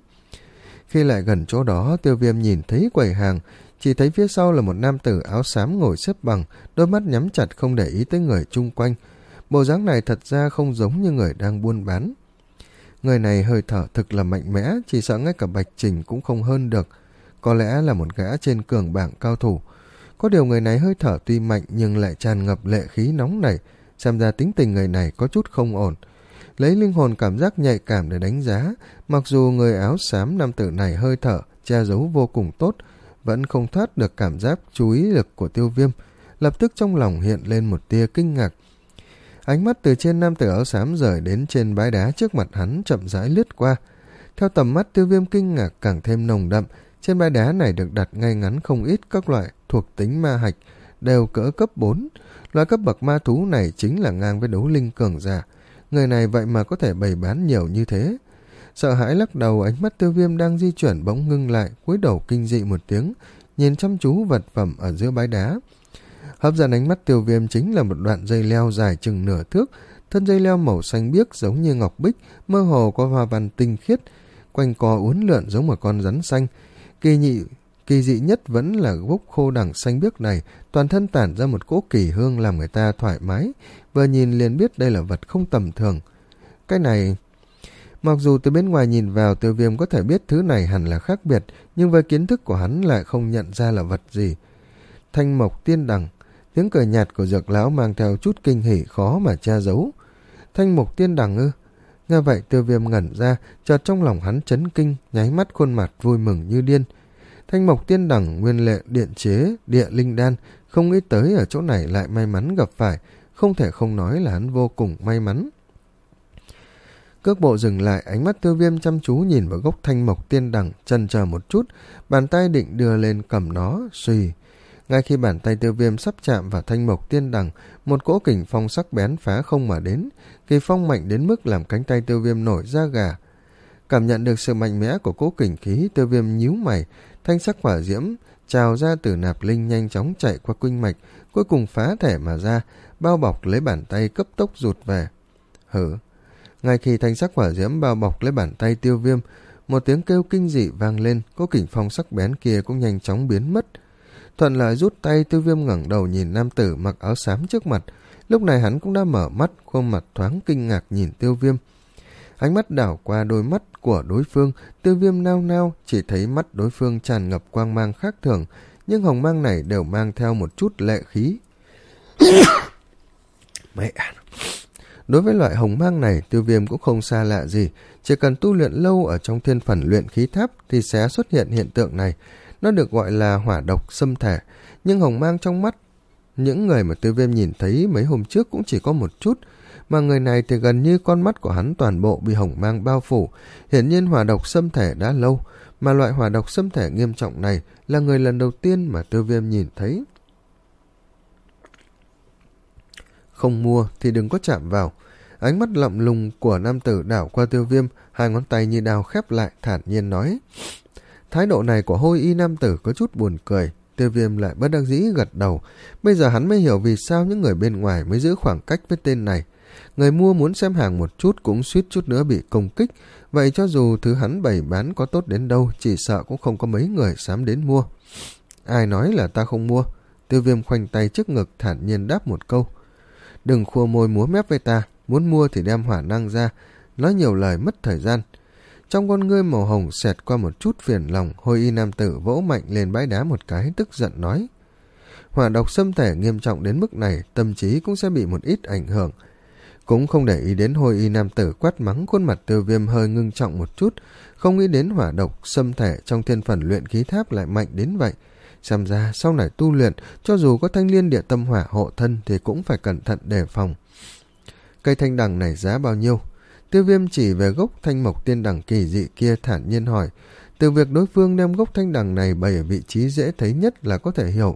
Khi lại gần chỗ đó, Tiêu Viêm nhìn thấy quầy hàng, chỉ thấy phía sau là một nam tử áo xám ngồi xếp bằng, đôi mắt nhắm chặt không để ý tới người chung quanh. Bộ dáng này thật ra không giống như người đang buôn bán. Người này hơi thở thực là mạnh mẽ, chỉ sợ ngay cả Bạch Trình cũng không hơn được. Có lẽ là một gã trên cường bảng cao thủ. Có điều người này hơi thở tuy mạnh nhưng lại tràn ngập lệ khí nóng nảy, xem ra tính tình người này có chút không ổn. Lấy linh hồn cảm giác nhạy cảm để đánh giá, mặc dù người áo xám nam tử này hơi thở che giấu vô cùng tốt, vẫn không thoát được cảm giác chú ý lực của Tiêu Viêm. Lập tức trong lòng hiện lên một tia kinh ngạc. Ánh mắt từ trên nam tử áo xám rời đến trên bãi đá trước mặt hắn, chậm rãi lướt qua. Theo tầm mắt, Tiêu Viêm kinh ngạc càng thêm nồng đậm. Trên bãi đá này được đặt ngay ngắn không ít các loại thuộc tính ma hạch, đều cỡ cấp bốn. Loại cấp bậc ma thú này chính là ngang với đấu linh cường giả. Người này vậy mà có thể bày bán nhiều như thế. Sợ hãi lắc đầu, ánh mắt Tiêu Viêm đang di chuyển bỗng ngưng lại, cúi đầu kinh dị một tiếng, nhìn chăm chú vật phẩm ở giữa bãi đá. Hấp dẫn ánh mắt Tiêu Viêm chính là một đoạn dây leo dài chừng nửa thước, thân dây leo màu xanh biếc giống như ngọc bích, mơ hồ có hoa văn tinh khiết, quanh co uốn lượn giống một con rắn xanh. Kỳ nhị Kỳ dị nhất vẫn là gốc khô đằng xanh biếc này, toàn thân tản ra một cỗ kỳ hương làm người ta thoải mái, vừa nhìn liền biết đây là vật không tầm thường. Cái này... Mặc dù từ bên ngoài nhìn vào, Tiêu Viêm có thể biết thứ này hẳn là khác biệt, nhưng với kiến thức của hắn lại không nhận ra là vật gì. Thanh mộc tiên đằng, tiếng cười nhạt của Dược lão mang theo chút kinh hỉ khó mà che giấu. Thanh mộc tiên đằng ư? Nghe vậy Tiêu Viêm ngẩn ra, chợt trong lòng hắn chấn kinh, nháy mắt khuôn mặt vui mừng như điên. Thanh mộc tiên đằng nguyên lệ điện chế, địa linh đan, không nghĩ tới ở chỗ này lại may mắn gặp phải, không thể không nói là hắn vô cùng may mắn. Cước bộ dừng lại, ánh mắt Tiêu Viêm chăm chú nhìn vào gốc thanh mộc tiên đằng, chần chờ một chút, bàn tay định đưa lên cầm nó, suy. Ngay khi bàn tay Tiêu Viêm sắp chạm vào thanh mộc tiên đằng, một cỗ kình phong sắc bén phá không mà đến, kỳ phong mạnh đến mức làm cánh tay Tiêu Viêm nổi da gà. Cảm nhận được sự mạnh mẽ của cỗ kình khí, Tiêu Viêm nhíu mày, thanh sắc hỏa diễm trào ra từ nạp linh nhanh chóng chạy qua kinh mạch, cuối cùng phá thể mà ra, bao bọc lấy bàn tay cấp tốc rụt về. Hử! Ngay khi thanh sắc hỏa diễm bao bọc lấy bàn tay Tiêu Viêm, một tiếng kêu kinh dị vang lên, cỗ kình phong sắc bén kia cũng nhanh chóng biến mất. Thuận lợi rút tay, Tiêu Viêm ngẩng đầu nhìn nam tử mặc áo xám trước mặt. Lúc này hắn cũng đã mở mắt, khuôn mặt thoáng kinh ngạc nhìn Tiêu Viêm. Ánh mắt đảo qua đôi mắt của đối phương, Tiêu Viêm nao nao, chỉ thấy mắt đối phương tràn ngập quang mang khác thường, nhưng hồng mang này đều mang theo một chút lệ khí. Mẹ! Đối với loại hồng mang này, Tiêu Viêm cũng không xa lạ gì, chỉ cần tu luyện lâu ở trong thiên phần luyện khí tháp thì sẽ xuất hiện hiện tượng này. Nó được gọi là hỏa độc xâm thể, nhưng hồng mang trong mắt những người mà Tiêu Viêm nhìn thấy mấy hôm trước cũng chỉ có một chút, mà người này thì gần như con mắt của hắn toàn bộ bị hồng mang bao phủ. Hiển nhiên hỏa độc xâm thể đã lâu, mà loại hỏa độc xâm thể nghiêm trọng này là người lần đầu tiên mà Tiêu Viêm nhìn thấy. Không mua thì đừng có chạm vào. Ánh mắt lạnh lùng của nam tử đảo qua Tiêu Viêm, hai ngón tay như đao khép lại, thản nhiên nói. Thái độ này của hôi y nam tử có chút buồn cười. Tiêu Viêm lại bất đắc dĩ gật đầu. Bây giờ hắn mới hiểu vì sao những người bên ngoài mới giữ khoảng cách với tên này. Người mua muốn xem hàng một chút cũng suýt chút nữa bị công kích. Vậy cho dù thứ hắn bày bán có tốt đến đâu, chỉ sợ cũng không có mấy người dám đến mua. Ai nói là ta không mua? Tiêu Viêm khoanh tay trước ngực, thản nhiên đáp một câu. Đừng khua môi múa mép với ta, muốn mua thì đem hỏa năng ra, nói nhiều lời mất thời gian. Trong con ngươi màu hồng xẹt qua một chút phiền lòng, hôi y nam tử vỗ mạnh lên bãi đá một cái, tức giận nói. Hỏa độc xâm thể nghiêm trọng đến mức này, tâm trí cũng sẽ bị một ít ảnh hưởng. Cũng không để ý đến hôi y nam tử quát mắng, khuôn mặt Tiêu Viêm hơi ngưng trọng một chút, không nghĩ đến hỏa độc xâm thể trong thiên phần luyện khí tháp lại mạnh đến vậy. Xem ra sau này tu luyện, cho dù có thanh liên địa tâm hỏa hộ thân thì cũng phải cẩn thận đề phòng. Cây thanh đằng này giá bao nhiêu? Tiêu Viêm chỉ về gốc thanh mộc tiên đằng kỳ dị kia thản nhiên hỏi. Từ việc đối phương đem gốc thanh đằng này bày ở vị trí dễ thấy nhất là có thể hiểu.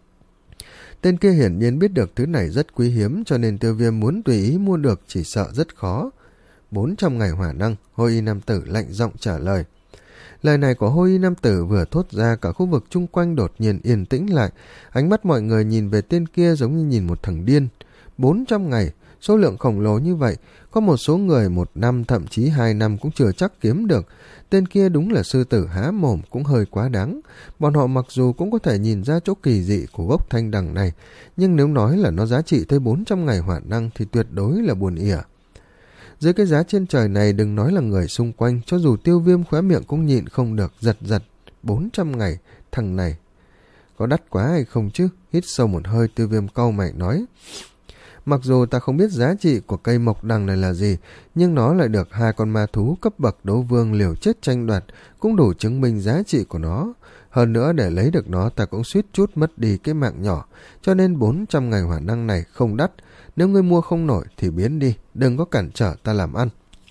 Tên kia hiển nhiên biết được thứ này rất quý hiếm, cho nên Tiêu Viêm muốn tùy ý mua được chỉ sợ rất khó. bốn trăm ngày hỏa năng, hôi y nam tử lạnh giọng trả lời. Lời này của hôi y nam tử vừa thốt ra, cả khu vực chung quanh đột nhiên yên tĩnh lại. Ánh mắt mọi người nhìn về tên kia giống như nhìn một thằng điên. bốn trăm ngày, số lượng khổng lồ như vậy, có một số người một năm thậm chí hai năm cũng chưa chắc kiếm được. Tên kia đúng là sư tử há mồm, cũng hơi quá đáng. Bọn họ mặc dù cũng có thể nhìn ra chỗ kỳ dị của gốc thanh đằng này, nhưng nếu nói là nó giá trị tới bốn trăm ngày hỏa năng thì tuyệt đối là buồn ỉa. Dưới cái giá trên trời này, đừng nói là người xung quanh, cho dù Tiêu Viêm khóe miệng cũng nhịn không được giật giật. bốn trăm ngày, thằng này có đắt quá hay không chứ? Hít sâu một hơi, Tiêu Viêm cau mày nói. Mặc dù ta không biết giá trị của cây mộc đằng này là gì, nhưng nó lại được hai con ma thú cấp bậc đấu vương liều chết tranh đoạt, cũng đủ chứng minh giá trị của nó. Hơn nữa để lấy được nó ta cũng suýt chút mất đi cái mạng nhỏ, cho nên bốn trăm ngày hỏa năng này không đắt. Nếu ngươi mua không nổi thì biến đi, đừng có cản trở ta làm ăn.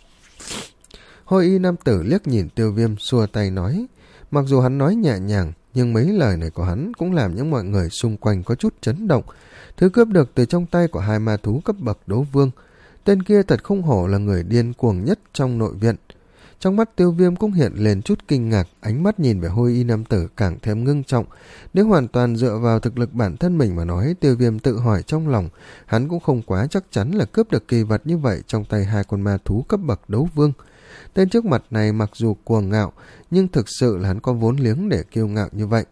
Hôi y nam tử liếc nhìn Tiêu Viêm, xua tay nói. Mặc dù hắn nói nhẹ nhàng, nhưng mấy lời này của hắn cũng làm những mọi người xung quanh có chút chấn động. Thứ cướp được từ trong tay của hai ma thú cấp bậc đấu vương, tên kia thật không hổ là người điên cuồng nhất trong nội viện. Trong mắt Tiêu Viêm cũng hiện lên chút kinh ngạc, ánh mắt nhìn về hôi y nam tử càng thêm ngưng trọng. Nếu hoàn toàn dựa vào thực lực bản thân mình mà nói, Tiêu Viêm tự hỏi trong lòng, hắn cũng không quá chắc chắn là cướp được kỳ vật như vậy trong tay hai con ma thú cấp bậc đấu vương. Tên trước mặt này mặc dù cuồng ngạo, nhưng thực sự là hắn có vốn liếng để kiêu ngạo như vậy.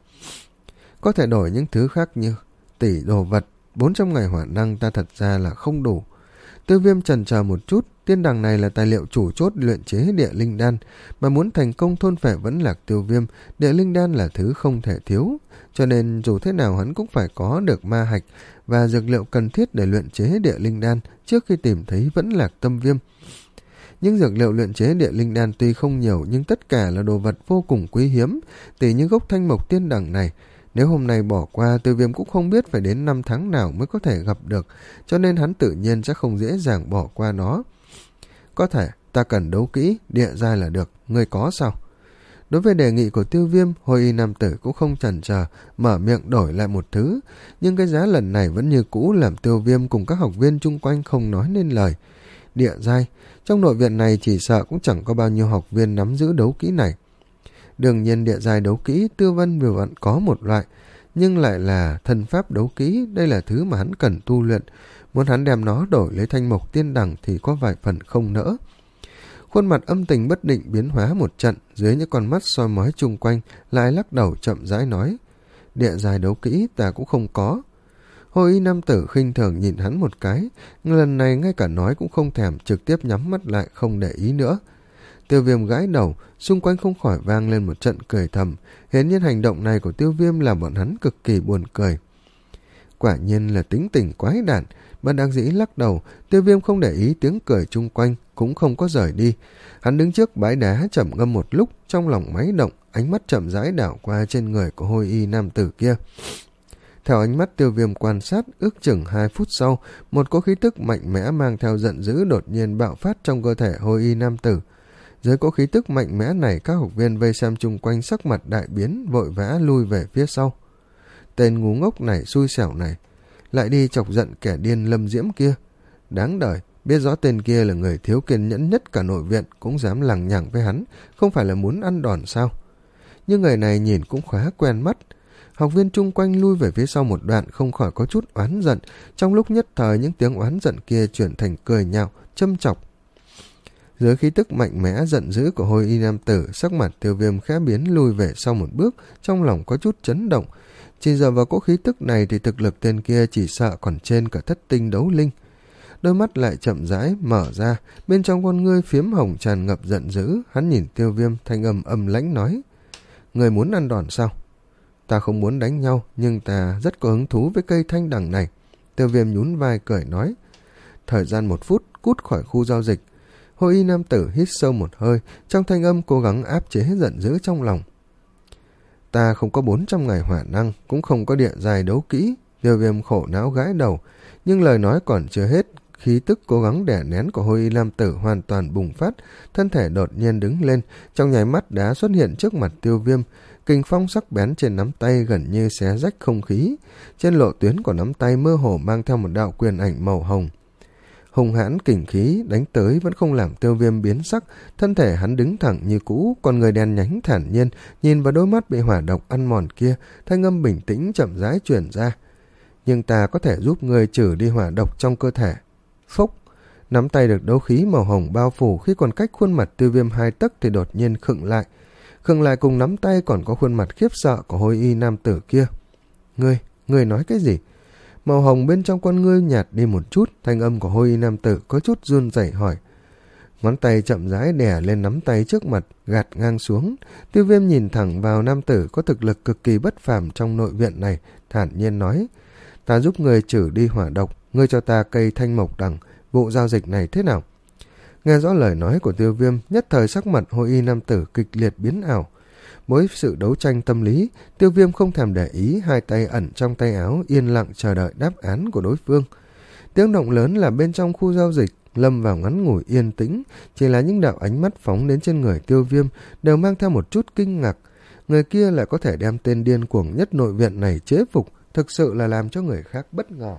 Có thể đổi những thứ khác như tỷ đồ vật, bốn trăm ngày hỏa năng ta thật ra là không đủ. Tiêu Viêm chần chờ một chút, tiên đằng này là tài liệu chủ chốt luyện chế địa linh đan, mà muốn thành công thôn phệ Vẫn Lạc Tiêu Viêm, địa linh đan là thứ không thể thiếu, cho nên dù thế nào hắn cũng phải có được ma hạch và dược liệu cần thiết để luyện chế địa linh đan trước khi tìm thấy Vẫn Lạc Tâm Viêm. Những dược liệu luyện chế địa linh đan tuy không nhiều nhưng tất cả là đồ vật vô cùng quý hiếm, tỉ như gốc thanh mộc tiên đằng này. Nếu hôm nay bỏ qua, Tiêu Viêm cũng không biết phải đến năm tháng nào mới có thể gặp được, cho nên hắn tự nhiên sẽ không dễ dàng bỏ qua nó. Có thể, ta cần đấu kỹ, địa giai là được, ngươi có sao? Đối với đề nghị của Tiêu Viêm, Hồi Y nam tử cũng không chần chờ, mở miệng đổi lại một thứ, nhưng cái giá lần này vẫn như cũ làm Tiêu Viêm cùng các học viên chung quanh không nói nên lời. Địa giai, trong nội viện này chỉ sợ cũng chẳng có bao nhiêu học viên nắm giữ đấu kỹ này. Đương nhiên địa giai đấu kỹ Tư Vân vừa vặn có một loại, nhưng lại là thân pháp đấu kỹ, đây là thứ mà hắn cần tu luyện, muốn hắn đem nó đổi lấy thanh mộc tiên đằng thì có vài phần không nỡ. Khuôn mặt âm tình bất định biến hóa một trận, dưới những con mắt soi mói chung quanh lại lắc đầu chậm rãi nói, địa giai đấu kỹ ta cũng không có. Hồi Y nam tử khinh thường nhìn hắn một cái, lần này ngay cả nói cũng không thèm, trực tiếp nhắm mắt lại không để ý nữa. Tiêu Viêm gãi đầu, xung quanh không khỏi vang lên một trận cười thầm, hiển nhiên hành động này của Tiêu Viêm làm bọn hắn cực kỳ buồn cười. Quả nhiên là tính tình quái đản, bất đắc dĩ lắc đầu, Tiêu Viêm không để ý tiếng cười chung quanh, cũng không có rời đi. Hắn đứng trước bãi đá trầm ngâm một lúc, trong lòng máy động, ánh mắt chậm rãi đảo qua trên người của Hồi Y nam tử kia. Theo ánh mắt Tiêu Viêm quan sát, ước chừng hai phút sau, một cỗ khí tức mạnh mẽ mang theo giận dữ đột nhiên bạo phát trong cơ thể Hồi Y nam tử. Dưới cỗ khí tức mạnh mẽ này, các học viên vây xem chung quanh sắc mặt đại biến, vội vã lui về phía sau. Tên ngu ngốc này, xui xẻo này, lại đi chọc giận kẻ điên Lâm Diễm kia. Đáng đời, biết rõ tên kia là người thiếu kiên nhẫn nhất cả nội viện, cũng dám lằng nhằng với hắn, không phải là muốn ăn đòn sao? Nhưng người này nhìn cũng khá quen mắt. Học viên chung quanh lui về phía sau một đoạn, không khỏi có chút oán giận. Trong lúc nhất thời, những tiếng oán giận kia chuyển thành cười nhạo, châm chọc. Dưới khí tức mạnh mẽ giận dữ của Hồi Y nam tử, sắc mặt Tiêu Viêm khẽ biến lui về sau một bước, trong lòng có chút chấn động. Chỉ giờ vào cỗ khí tức này thì thực lực tên kia chỉ sợ còn trên cả thất tinh đấu linh. Đôi mắt lại chậm rãi mở ra, bên trong con ngươi phiếm hồng tràn ngập giận dữ, hắn nhìn Tiêu Viêm, thanh âm âm lãnh nói: người muốn ăn đòn sao? Ta không muốn đánh nhau, nhưng ta rất có hứng thú với cây thanh đằng này. Tiêu Viêm nhún vai cười nói. Thời gian một phút, cút khỏi khu giao dịch. Hồi Y nam tử hít sâu một hơi, trong thanh âm cố gắng áp chế giận dữ trong lòng. Ta không có bốn trăm ngày hỏa năng, cũng không có địa giai đấu kỹ. Tiêu Viêm khổ não gãi đầu, nhưng lời nói còn chưa hết, khí tức cố gắng đè nén của Hồi Y nam tử hoàn toàn bùng phát, thân thể đột nhiên đứng lên, trong nháy mắt đá xuất hiện trước mặt Tiêu Viêm. Kình phong sắc bén trên nắm tay gần như xé rách không khí, trên lộ tuyến của nắm tay mơ hồ mang theo một đạo quyền ảnh màu hồng. Hùng hãn kình khí đánh tới vẫn không làm Tiêu Viêm biến sắc, thân thể hắn đứng thẳng như cũ, con người đen nhánh thản nhiên, nhìn vào đôi mắt bị hỏa độc ăn mòn kia, thanh âm bình tĩnh chậm rãi truyền ra. Nhưng ta có thể giúp người trừ đi hỏa độc trong cơ thể. Phốc, nắm tay được đấu khí màu hồng bao phủ, khi còn cách khuôn mặt Tiêu Viêm hai tấc thì đột nhiên khựng lại. Khựng lại cùng nắm tay còn có khuôn mặt khiếp sợ của Hồi Y nam tử kia. Ngươi, ngươi nói cái gì? Màu hồng bên trong con ngươi nhạt đi một chút, thanh âm của Hồi Y nam tử có chút run rẩy hỏi. Ngón tay chậm rãi đè lên nắm tay trước mặt, gạt ngang xuống. Tiêu Viêm nhìn thẳng vào nam tử có thực lực cực kỳ bất phàm trong nội viện này, thản nhiên nói. Ta giúp người trừ đi hỏa độc, ngươi cho ta cây thanh mộc đằng, vụ giao dịch này thế nào? Nghe rõ lời nói của Tiêu Viêm, nhất thời sắc mặt Hồi Y nam tử kịch liệt biến ảo. Mỗi sự đấu tranh tâm lý, Tiêu Viêm không thèm để ý, hai tay ẩn trong tay áo, yên lặng chờ đợi đáp án của đối phương. Tiếng động lớn là bên trong khu giao dịch, lâm vào ngắn ngủi yên tĩnh, chỉ là những đạo ánh mắt phóng đến trên người Tiêu Viêm đều mang theo một chút kinh ngạc. Người kia lại có thể đem tên điên cuồng nhất nội viện này chế phục, thực sự là làm cho người khác bất ngờ.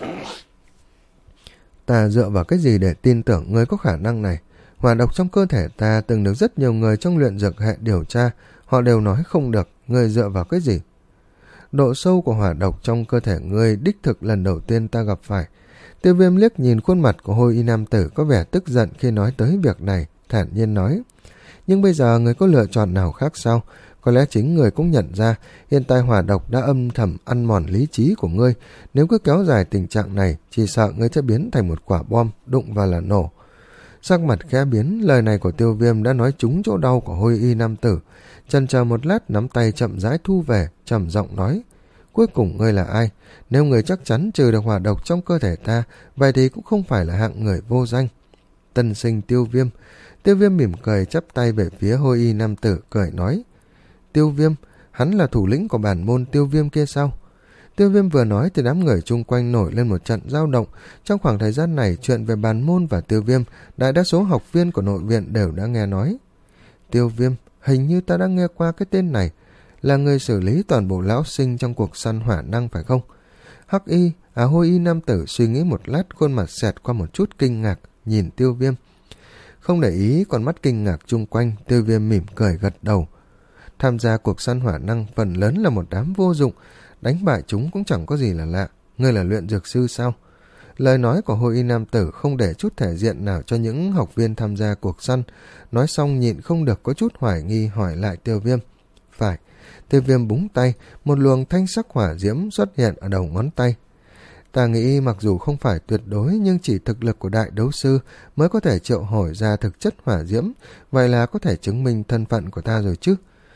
Ta dựa vào cái gì để tin tưởng ngươi có khả năng này? Hỏa độc trong cơ thể ta từng được rất nhiều người trong luyện dược hệ điều tra, họ đều nói không được, ngươi dựa vào cái gì? Độ sâu của hỏa độc trong cơ thể ngươi đích thực lần đầu tiên ta gặp phải. Tiêu Viêm liếc nhìn khuôn mặt của Hồi Y nam tử có vẻ tức giận khi nói tới việc này, thản nhiên nói. Nhưng bây giờ người có lựa chọn nào khác sao? Có lẽ chính người cũng nhận ra hiện tại hỏa độc đã âm thầm ăn mòn lý trí của ngươi. Nếu cứ kéo dài tình trạng này, chỉ sợ ngươi sẽ biến thành một quả bom, đụng vào là nổ. Sắc mặt khẽ biến, lời này của Tiêu Viêm đã nói trúng chỗ đau của Hôi Y nam tử. Chần chờ một lát, nắm tay chậm rãi thu về, trầm giọng nói. Cuối cùng ngươi là ai? Nếu người chắc chắn trừ được hỏa độc trong cơ thể ta, vậy thì cũng không phải là hạng người vô danh. Tân sinh Tiêu Viêm. Tiêu Viêm mỉm cười chắp tay về phía Hôi Y nam tử, cười nói. Tiêu Viêm, hắn là thủ lĩnh của bản môn Tiêu Viêm kia sao? Tiêu Viêm vừa nói thì đám người chung quanh nổi lên một trận dao động. Trong khoảng thời gian này, chuyện về bản môn và Tiêu Viêm, đại đa số học viên của nội viện đều đã nghe nói. Tiêu Viêm, hình như ta đã nghe qua cái tên này, là người xử lý toàn bộ lão sinh trong cuộc săn hỏa năng phải không? Hắc Y, à Hôi Y nam tử suy nghĩ một lát, khuôn mặt xẹt qua một chút kinh ngạc, nhìn Tiêu Viêm. Không để ý con mắt kinh ngạc chung quanh, Tiêu Viêm mỉm cười gật đầu. Tham gia cuộc săn hỏa năng phần lớn là một đám vô dụng, đánh bại chúng cũng chẳng có gì là lạ. Ngươi là luyện dược sư sao? Lời nói của Hôi Y nam tử không để chút thể diện nào cho những học viên tham gia cuộc săn. Nói xong nhịn không được có chút hoài nghi hỏi lại Tiêu Viêm. Phải. Tiêu Viêm búng tay, một luồng thanh sắc hỏa diễm xuất hiện ở đầu ngón tay. Ta nghĩ mặc dù không phải tuyệt đối, nhưng chỉ thực lực của đại đấu sư mới có thể triệu hồi ra thực chất hỏa diễm. Vậy là có thể chứng minh thân phận của ta rồi chứ.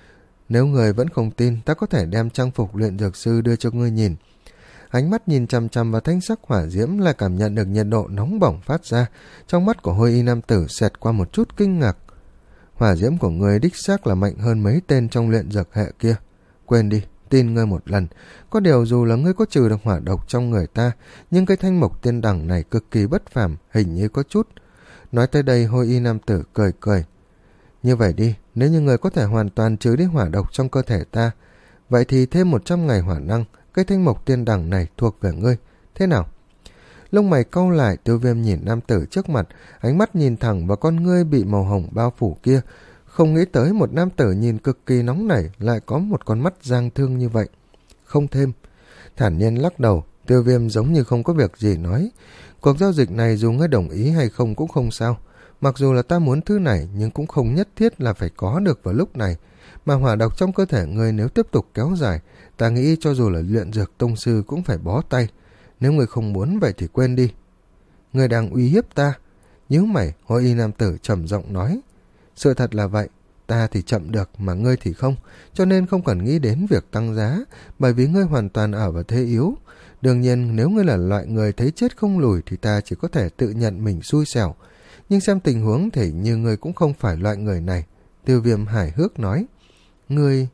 Nếu người vẫn không tin, ta có thể đem trang phục luyện dược sư đưa cho ngươi nhìn. Ánh mắt nhìn chằm chằm vào thanh sắc hỏa diễm là cảm nhận được nhiệt độ nóng bỏng phát ra. Trong mắt của Hôi Y nam tử xẹt qua một chút kinh ngạc. Hỏa diễm của ngươi đích xác là mạnh hơn mấy tên trong luyện dược hệ kia. Quên đi, tin ngươi một lần. Có điều dù là ngươi có trừ được hỏa độc trong người ta, nhưng cái thanh mộc tiên đẳng này cực kỳ bất phàm, hình như có chút. Nói tới đây, Hôi Y nam tử cười cười. Như vậy đi, nếu như người có thể hoàn toàn trừ đi hỏa độc trong cơ thể ta, vậy thì thêm một trăm ngày hỏa năng, cái thanh mộc tiên đẳng này thuộc về ngươi. Thế nào? Lông mày cau lại, Tiêu Viêm nhìn nam tử trước mặt, ánh mắt nhìn thẳng vào con ngươi bị màu hồng bao phủ kia. Không nghĩ tới một nam tử nhìn cực kỳ nóng nảy lại có một con mắt giang thương như vậy. Không thêm. Thản nhiên lắc đầu, Tiêu Viêm giống như không có việc gì nói. Cuộc giao dịch này dù ngươi đồng ý hay không cũng không sao. Mặc dù là ta muốn thứ này, nhưng cũng không nhất thiết là phải có được vào lúc này. Mà hỏa độc trong cơ thể ngươi nếu tiếp tục kéo dài, ta nghĩ cho dù là luyện dược tông sư cũng phải bó tay. Nếu ngươi không muốn vậy thì quên đi. Ngươi đang uy hiếp ta. Nhíu mày, Hôi Y nam tử trầm giọng nói. Sự thật là vậy, ta thì chậm được mà ngươi thì không, cho nên không cần nghĩ đến việc tăng giá, bởi vì ngươi hoàn toàn ở vào thế yếu. Đương nhiên nếu ngươi là loại người thấy chết không lùi thì ta chỉ có thể tự nhận mình xui xẻo. Nhưng xem tình huống thì như ngươi cũng không phải loại người này. Tiêu Viêm hài hước nói. Ngươi...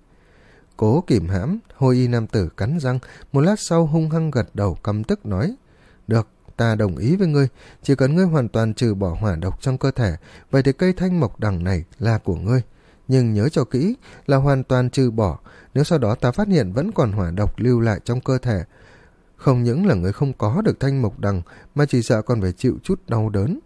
Cố kìm hãm, Hôi Y nam tử cắn răng, một lát sau hung hăng gật đầu căm tức nói. Được, ta đồng ý với ngươi, chỉ cần ngươi hoàn toàn trừ bỏ hỏa độc trong cơ thể, vậy thì cây thanh mộc đằng này là của ngươi. Nhưng nhớ cho kỹ là hoàn toàn trừ bỏ, nếu sau đó ta phát hiện vẫn còn hỏa độc lưu lại trong cơ thể. Không những là ngươi không có được thanh mộc đằng, mà chỉ sợ còn phải chịu chút đau đớn.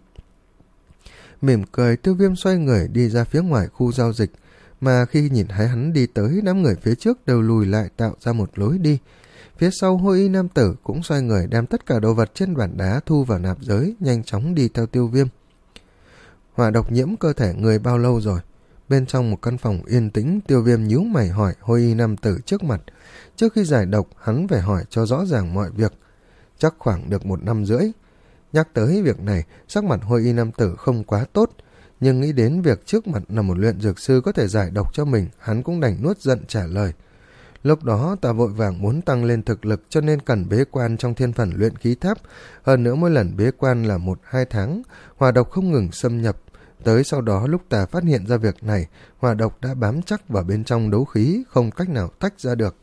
Mỉm cười, Tiêu Viêm xoay người đi ra phía ngoài khu giao dịch, mà khi nhìn thấy hắn đi tới, đám người phía trước đều lùi lại tạo ra một lối đi. Phía sau Hôi Y nam tử cũng xoay người đem tất cả đồ vật trên bàn đá thu vào nạp giới, nhanh chóng đi theo Tiêu Viêm. Hỏa độc nhiễm cơ thể người bao lâu rồi? Bên trong một căn phòng yên tĩnh, Tiêu Viêm nhíu mày hỏi Hôi Y nam tử trước mặt. Trước khi giải độc, hắn phải hỏi cho rõ ràng mọi việc. Chắc khoảng được một năm rưỡi. Nhắc tới việc này, sắc mặt Hôi Y nam tử không quá tốt, nhưng nghĩ đến việc trước mặt là một luyện dược sư có thể giải độc cho mình, hắn cũng đành nuốt giận trả lời. Lúc đó ta vội vàng muốn tăng lên thực lực cho nên cần bế quan trong thiên phần luyện khí tháp. Hơn nữa mỗi lần bế quan là một hai tháng, hỏa độc không ngừng xâm nhập. Tới sau đó lúc ta phát hiện ra việc này, hỏa độc đã bám chắc vào bên trong đấu khí, không cách nào tách ra được.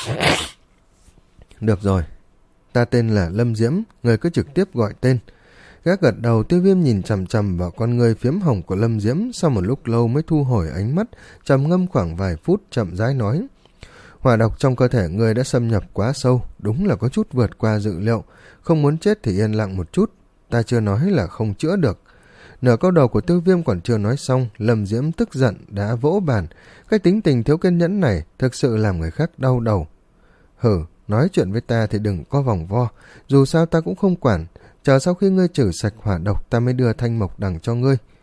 Được rồi, ta tên là Lâm Diễm, người cứ trực tiếp gọi tên. Gác gật đầu, Tiêu Viêm nhìn chằm chằm vào con người phiếm hồng của Lâm Diễm, sau một lúc lâu mới thu hồi ánh mắt, trầm ngâm khoảng vài phút chậm rãi nói. Hỏa độc trong cơ thể người đã xâm nhập quá sâu, đúng là có chút vượt qua dự liệu, không muốn chết thì yên lặng một chút, ta chưa nói là không chữa được. Nửa câu đầu của Tiêu Viêm còn chưa nói xong, Lâm Diễm tức giận đã vỗ bàn, cái tính tình thiếu kiên nhẫn này thực sự làm người khác đau đầu. Hử, nói chuyện với ta thì đừng có vòng vo, dù sao ta cũng không quản, chờ sau khi ngươi trừ sạch hỏa độc ta mới đưa thanh mộc đằng cho ngươi.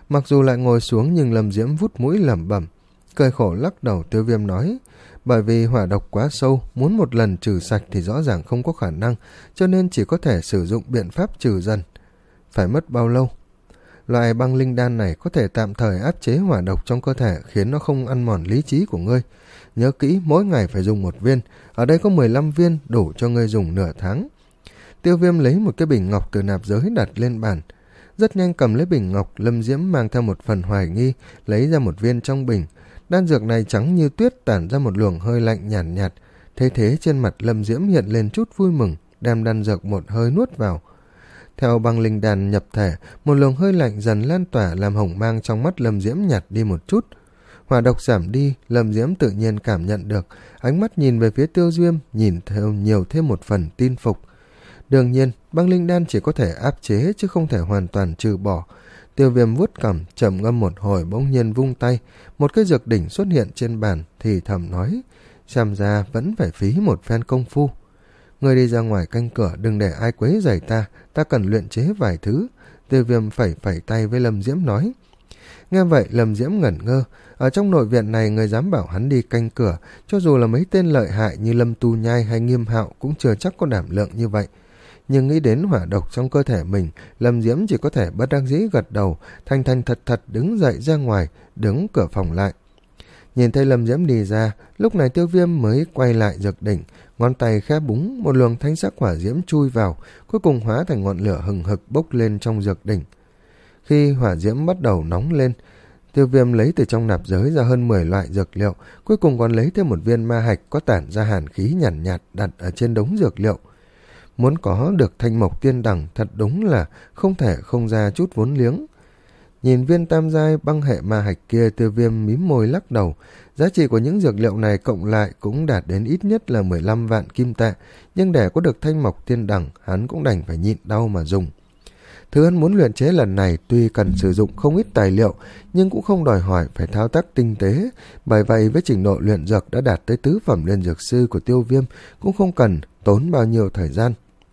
Mặc dù lại ngồi xuống nhưng Lâm Diễm vút mũi lẩm bẩm. Cười khổ lắc đầu, Tiêu Viêm nói, bởi vì hỏa độc quá sâu, muốn một lần trừ sạch thì rõ ràng không có khả năng, cho nên chỉ có thể sử dụng biện pháp trừ dần. Phải mất bao lâu? Loại băng linh đan này có thể tạm thời áp chế hỏa độc trong cơ thể, khiến nó không ăn mòn lý trí của ngươi. Nhớ kỹ, mỗi ngày phải dùng một viên, ở đây có mười lăm viên, đủ cho ngươi dùng nửa tháng. Tiêu Viêm lấy một cái bình ngọc từ nạp giới đặt lên bàn. Rất nhanh cầm lấy bình ngọc, Lâm Diễm mang theo một phần hoài nghi, lấy ra một viên trong bình. Đan dược này trắng như tuyết, tản ra một luồng hơi lạnh nhàn nhạt, nhạt. Thế thế trên mặt Lâm Diễm hiện lên chút vui mừng, đem đan dược một hơi nuốt vào. Theo băng linh đan nhập thể, một luồng hơi lạnh dần lan tỏa, làm hồng mang trong mắt Lâm Diễm nhạt đi một chút. Hỏa độc giảm đi, Lâm Diễm tự nhiên cảm nhận được, ánh mắt nhìn về phía Tiêu Viêm, nhìn theo nhiều thêm một phần tin phục. Đương nhiên, băng linh đan chỉ có thể áp chế chứ không thể hoàn toàn trừ bỏ. Tiêu Viêm vuốt cằm, trầm ngâm một hồi, bỗng nhiên vung tay, một cái dược đỉnh xuất hiện trên bàn, thì thầm nói, xem ra vẫn phải phí một phen công phu. Ngươi đi ra ngoài canh cửa, đừng để ai quấy rầy ta, ta cần luyện chế vài thứ. Tiêu Viêm phẩy phẩy tay với Lâm Diễm nói. Nghe vậy Lâm Diễm ngẩn ngơ, ở trong nội viện này người dám bảo hắn đi canh cửa, cho dù là mấy tên lợi hại như Lâm Tu Nhai hay Nghiêm Hạo cũng chưa chắc có đảm lượng như vậy. Nhưng nghĩ đến hỏa độc trong cơ thể mình, Lâm Diễm chỉ có thể bất đắc dĩ gật đầu, thanh thanh thật thật đứng dậy ra ngoài, đứng cửa phòng lại. Nhìn thấy Lâm Diễm đi ra, lúc này Tiêu Viêm mới quay lại dược đỉnh, ngón tay khẽ búng, một luồng thanh sắc hỏa diễm chui vào, cuối cùng hóa thành ngọn lửa hừng hực bốc lên trong dược đỉnh. Khi hỏa diễm bắt đầu nóng lên, Tiêu Viêm lấy từ trong nạp giới ra hơn mười loại dược liệu, cuối cùng còn lấy thêm một viên ma hạch có tản ra hàn khí nhàn nhạt, nhạt đặt ở trên đống dược liệu. Muốn có được thanh mộc tiên đằng thật đúng là không thể không ra chút vốn liếng. Nhìn viên tam giai băng hệ ma hạch kia, Tiêu Viêm mím môi lắc đầu. Giá trị của những dược liệu này cộng lại cũng đạt đến ít nhất là mười lăm vạn kim tệ, nhưng để có được thanh mộc tiên đằng, hắn cũng đành phải nhịn đau mà dùng. Thứ hắn muốn luyện chế lần này tuy cần sử dụng không ít tài liệu, nhưng cũng không đòi hỏi phải thao tác tinh tế, bởi vậy với trình độ luyện dược đã đạt tới tứ phẩm lên dược sư của Tiêu Viêm, cũng không cần tốn bao nhiêu thời gian.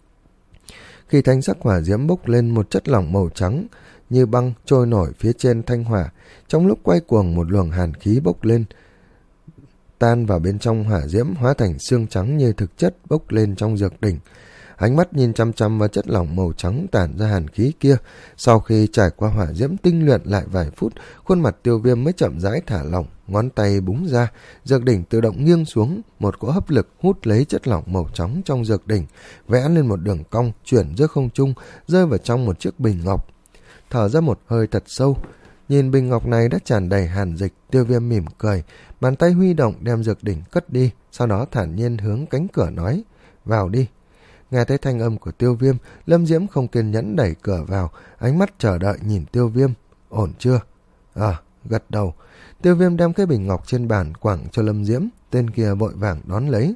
Khi thanh sắc hỏa diễm bốc lên, một chất lỏng màu trắng như băng trôi nổi phía trên thanh hỏa, trong lúc quay cuồng một luồng hàn khí bốc lên, tan vào bên trong hỏa diễm, hóa thành xương trắng như thực chất bốc lên trong dược đỉnh. Ánh mắt nhìn chăm chăm vào chất lỏng màu trắng tản ra hàn khí kia, sau khi trải qua hỏa diễm tinh luyện lại vài phút, khuôn mặt Tiêu Viêm mới chậm rãi thả lỏng, ngón tay búng ra, dược đỉnh tự động nghiêng xuống, một cỗ hấp lực hút lấy chất lỏng màu trắng trong dược đỉnh, vẽ lên một đường cong, chuyển giữa không trung, rơi vào trong một chiếc bình ngọc. Thở ra một hơi thật sâu, nhìn bình ngọc này đã tràn đầy hàn dịch, Tiêu Viêm mỉm cười, bàn tay huy động đem dược đỉnh cất đi, sau đó thản nhiên hướng cánh cửa nói, vào đi. Nghe thấy thanh âm của Tiêu Viêm, Lâm Diễm không kiên nhẫn đẩy cửa vào, ánh mắt chờ đợi nhìn Tiêu Viêm. Ổn chưa? À, gật đầu. Tiêu Viêm đem cái bình ngọc trên bàn quẳng cho Lâm Diễm, tên kia vội vàng đón lấy.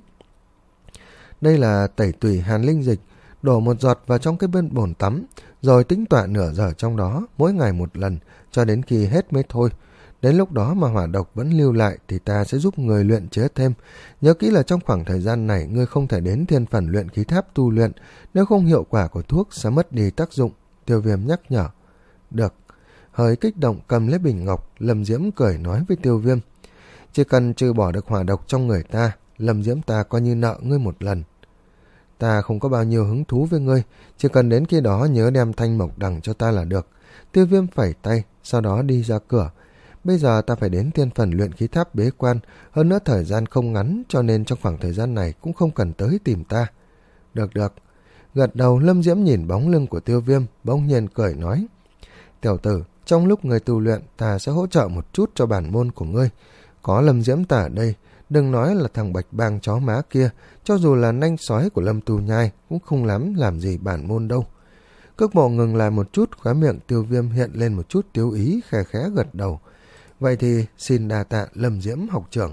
Đây là tẩy tủy hàn linh dịch, đổ một giọt vào trong cái bên bồn tắm, rồi tính tọa nửa giờ trong đó, mỗi ngày một lần, cho đến khi hết mới thôi. Đến lúc đó mà hỏa độc vẫn lưu lại thì ta sẽ giúp người luyện chế thêm. Nhớ kỹ là trong khoảng thời gian này ngươi không thể đến thiên phần luyện khí tháp tu luyện, nếu không hiệu quả của thuốc sẽ mất đi tác dụng. Tiêu Viêm nhắc nhở. Được. Hơi kích động cầm lấy bình ngọc, Lâm Diễm cười nói với Tiêu Viêm. Chỉ cần trừ bỏ được hỏa độc trong người ta, Lâm Diễm ta coi như nợ ngươi một lần. Ta không có bao nhiêu hứng thú với ngươi, chỉ cần đến khi đó nhớ đem thanh mộc đằng cho ta là được. Tiêu Viêm phẩy tay, sau đó đi ra cửa. Bây giờ ta phải đến thiên phần luyện khí tháp bế quan, hơn nữa thời gian không ngắn, cho nên trong khoảng thời gian này cũng không cần tới tìm ta. Được được. Gật đầu, Lâm Diễm nhìn bóng lưng của Tiêu Viêm, bỗng nhiên cười nói. Tiểu tử, trong lúc người tu luyện, ta sẽ hỗ trợ một chút cho bản môn của ngươi. Có Lâm Diễm ta ở đây, đừng nói là thằng bạch bang chó má kia, cho dù là nanh sói của Lâm Tu Nhai cũng không lắm làm gì bản môn đâu. Cước bộ ngừng lại một chút, khóe miệng Tiêu Viêm hiện lên một chút tiếu ý, khẽ khẽ gật đầu. Vậy thì xin đa tạ Lâm Diễm học trưởng.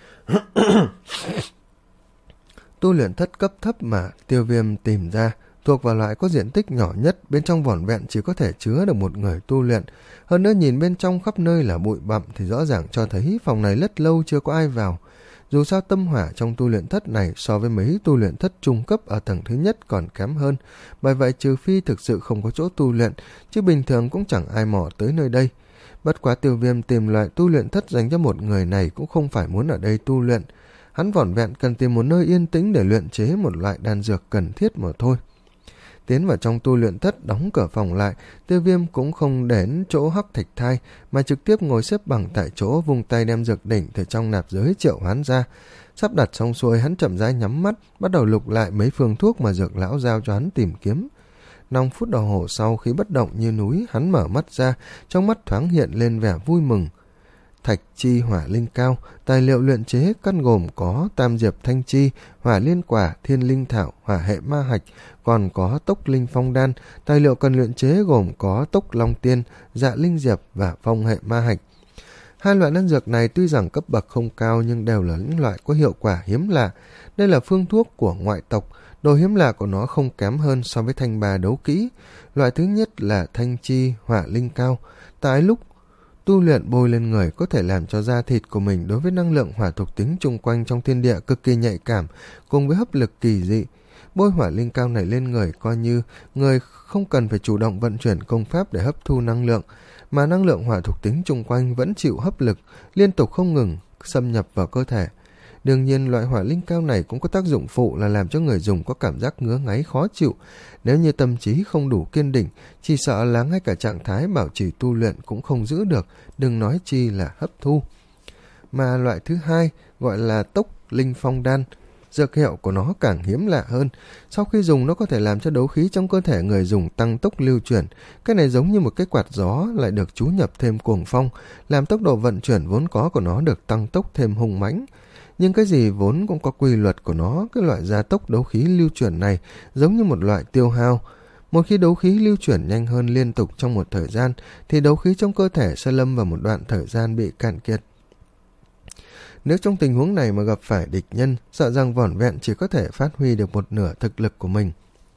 Tu luyện thất cấp thấp mà Tiêu Viêm tìm ra thuộc vào loại có diện tích nhỏ nhất, bên trong vỏn vẹn chỉ có thể chứa được một người tu luyện. Hơn nữa nhìn bên trong khắp nơi là bụi bặm thì rõ ràng cho thấy phòng này rất lâu chưa có ai vào. Dù sao tâm hỏa trong tu luyện thất này so với mấy tu luyện thất trung cấp ở tầng thứ nhất còn kém hơn, bởi vậy trừ phi thực sự không có chỗ tu luyện, chứ bình thường cũng chẳng ai mò tới nơi đây. Bất quá Tiêu Viêm tìm loại tu luyện thất dành cho một người này cũng không phải muốn ở đây tu luyện. Hắn vỏn vẹn cần tìm một nơi yên tĩnh để luyện chế một loại đan dược cần thiết mà thôi. Tiến vào trong tu luyện thất, đóng cửa phòng lại, Tiêu Viêm cũng không đến chỗ hắc thạch thai, mà trực tiếp ngồi xếp bằng tại chỗ, vung tay đem dược đỉnh từ trong nạp giới triệu hoán ra. Sắp đặt xong xuôi, hắn chậm rãi nhắm mắt, bắt đầu lục lại mấy phương thuốc mà dược lão giao cho hắn tìm kiếm. Năm phút đồng hồ sau, khi bất động như núi, hắn mở mắt ra, trong mắt thoáng hiện lên vẻ vui mừng. Thạch chi hỏa linh cao, tài liệu luyện chế căn gồm có tam diệp thanh chi, hỏa liên quả, thiên linh thảo, hỏa hệ ma hạch, còn có tốc linh phong đan. Tài liệu cần luyện chế gồm có tốc long tiên, dạ linh diệp và phong hệ ma hạch. Hai loại đan dược này tuy rằng cấp bậc không cao nhưng đều là những loại có hiệu quả hiếm lạ. Đây là phương thuốc của ngoại tộc, đồ hiếm lạ của nó không kém hơn so với thanh bà đấu kỹ. Loại thứ nhất là thanh chi hỏa linh cao, tại lúc tu luyện bôi lên người có thể làm cho da thịt của mình đối với năng lượng hỏa thuộc tính chung quanh trong thiên địa cực kỳ nhạy cảm, cùng với hấp lực kỳ dị. Bôi hỏa linh cao này lên người coi như người không cần phải chủ động vận chuyển công pháp để hấp thu năng lượng, mà năng lượng hỏa thuộc tính chung quanh vẫn chịu hấp lực, liên tục không ngừng xâm nhập vào cơ thể. Đương nhiên, loại hỏa linh cao này cũng có tác dụng phụ là làm cho người dùng có cảm giác ngứa ngáy khó chịu. Nếu như tâm trí không đủ kiên định, chỉ sợ là ngay cả trạng thái bảo trì tu luyện cũng không giữ được, đừng nói chi là hấp thu. Mà loại thứ hai gọi là tốc linh phong đan, dược hiệu của nó càng hiếm lạ hơn. Sau khi dùng, nó có thể làm cho đấu khí trong cơ thể người dùng tăng tốc lưu chuyển. Cái này giống như một cái quạt gió lại được chú nhập thêm cuồng phong, làm tốc độ vận chuyển vốn có của nó được tăng tốc thêm hùng mãnh. Nhưng cái gì vốn cũng có quy luật của nó, cái loại gia tốc đấu khí lưu chuyển này giống như một loại tiêu hao. Một khi đấu khí lưu chuyển nhanh hơn liên tục trong một thời gian, thì đấu khí trong cơ thể sẽ lâm vào một đoạn thời gian bị cạn kiệt. Nếu trong tình huống này mà gặp phải địch nhân, sợ rằng vỏn vẹn chỉ có thể phát huy được một nửa thực lực của mình.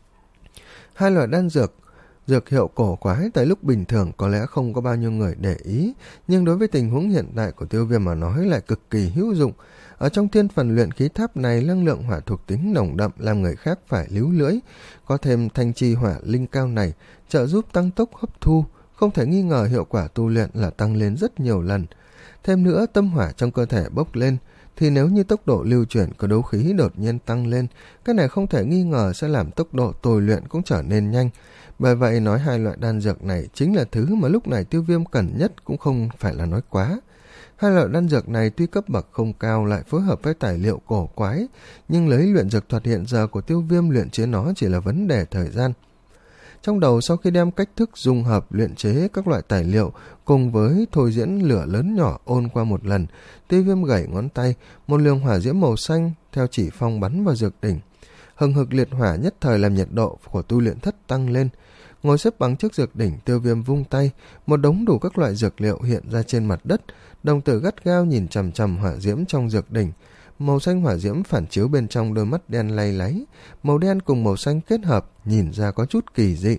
Hai loại đan dược, dược hiệu cổ quái tại lúc bình thường có lẽ không có bao nhiêu người để ý, nhưng đối với tình huống hiện tại của Tiêu Viêm mà nói lại cực kỳ hữu dụng. Ở trong thiên phần luyện khí tháp này, năng lượng hỏa thuộc tính nồng đậm làm người khác phải líu lưỡi. Có thêm thanh chi hỏa linh cao này trợ giúp tăng tốc hấp thu, không thể nghi ngờ hiệu quả tu luyện là tăng lên rất nhiều lần. Thêm nữa, tâm hỏa trong cơ thể bốc lên, thì nếu như tốc độ lưu chuyển của đấu khí đột nhiên tăng lên, cái này không thể nghi ngờ sẽ làm tốc độ tồi luyện cũng trở nên nhanh. Bởi vậy nói hai loại đan dược này chính là thứ mà lúc này Tiêu Viêm cần nhất cũng không phải là nói quá. Hai loại đan dược này tuy cấp bậc không cao lại phối hợp với tài liệu cổ quái, nhưng lấy luyện dược thuật hiện giờ của Tiêu Viêm luyện chế nó chỉ là vấn đề thời gian. Trong đầu sau khi đem cách thức dung hợp luyện chế các loại tài liệu cùng với thôi diễn lửa lớn nhỏ ôn qua một lần, Tiêu Viêm gảy ngón tay, một luồng hỏa diễm màu xanh theo chỉ phong bắn vào dược đỉnh. Hừng hực liệt hỏa nhất thời làm nhiệt độ của tu luyện thất tăng lên. Ngồi xếp bằng trước dược đỉnh, Tiêu Viêm vung tay, một đống đủ các loại dược liệu hiện ra trên mặt đất. Đồng tử gắt gao nhìn chằm chằm hỏa diễm trong dược đỉnh. Màu xanh hỏa diễm phản chiếu bên trong đôi mắt đen lay láy, màu đen cùng màu xanh kết hợp, nhìn ra có chút kỳ dị.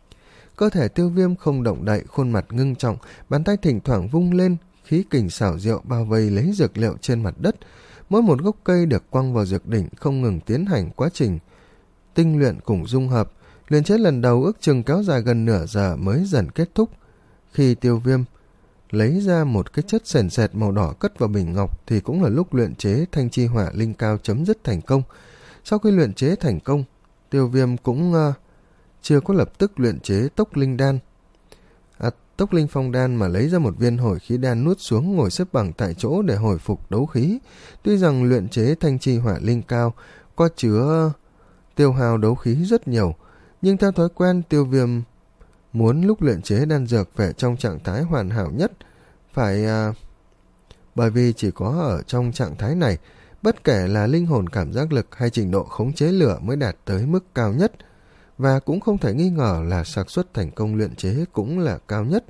Cơ thể Tiêu Viêm không động đậy, khuôn mặt ngưng trọng, bàn tay thỉnh thoảng vung lên, khí kình xảo diệu bao vây lấy dược liệu trên mặt đất. Mỗi một gốc cây được quăng vào dược đỉnh không ngừng tiến hành quá trình tinh luyện cùng dung hợp. Luyện chế lần đầu ước chừng kéo dài gần nửa giờ mới dần kết thúc. Khi Tiêu Viêm lấy ra một cái chất sền sệt màu đỏ cất vào bình ngọc thì cũng là lúc luyện chế thanh chi hỏa linh cao chấm dứt thành công. Sau khi luyện chế thành công, Tiêu Viêm cũng uh, chưa có lập tức luyện chế tốc linh đan. À, tốc linh phong đan mà lấy ra một viên hồi khí đan nuốt xuống, ngồi xếp bằng tại chỗ để hồi phục đấu khí. Tuy rằng luyện chế thanh chi hỏa linh cao có chứa tiêu hao đấu khí rất nhiều, nhưng theo thói quen Tiêu Viêm muốn lúc luyện chế đan dược về trong trạng thái hoàn hảo nhất, phải à, bởi vì chỉ có ở trong trạng thái này, bất kể là linh hồn cảm giác lực hay trình độ khống chế lửa mới đạt tới mức cao nhất, và cũng không thể nghi ngờ là xác suất thành công luyện chế cũng là cao nhất.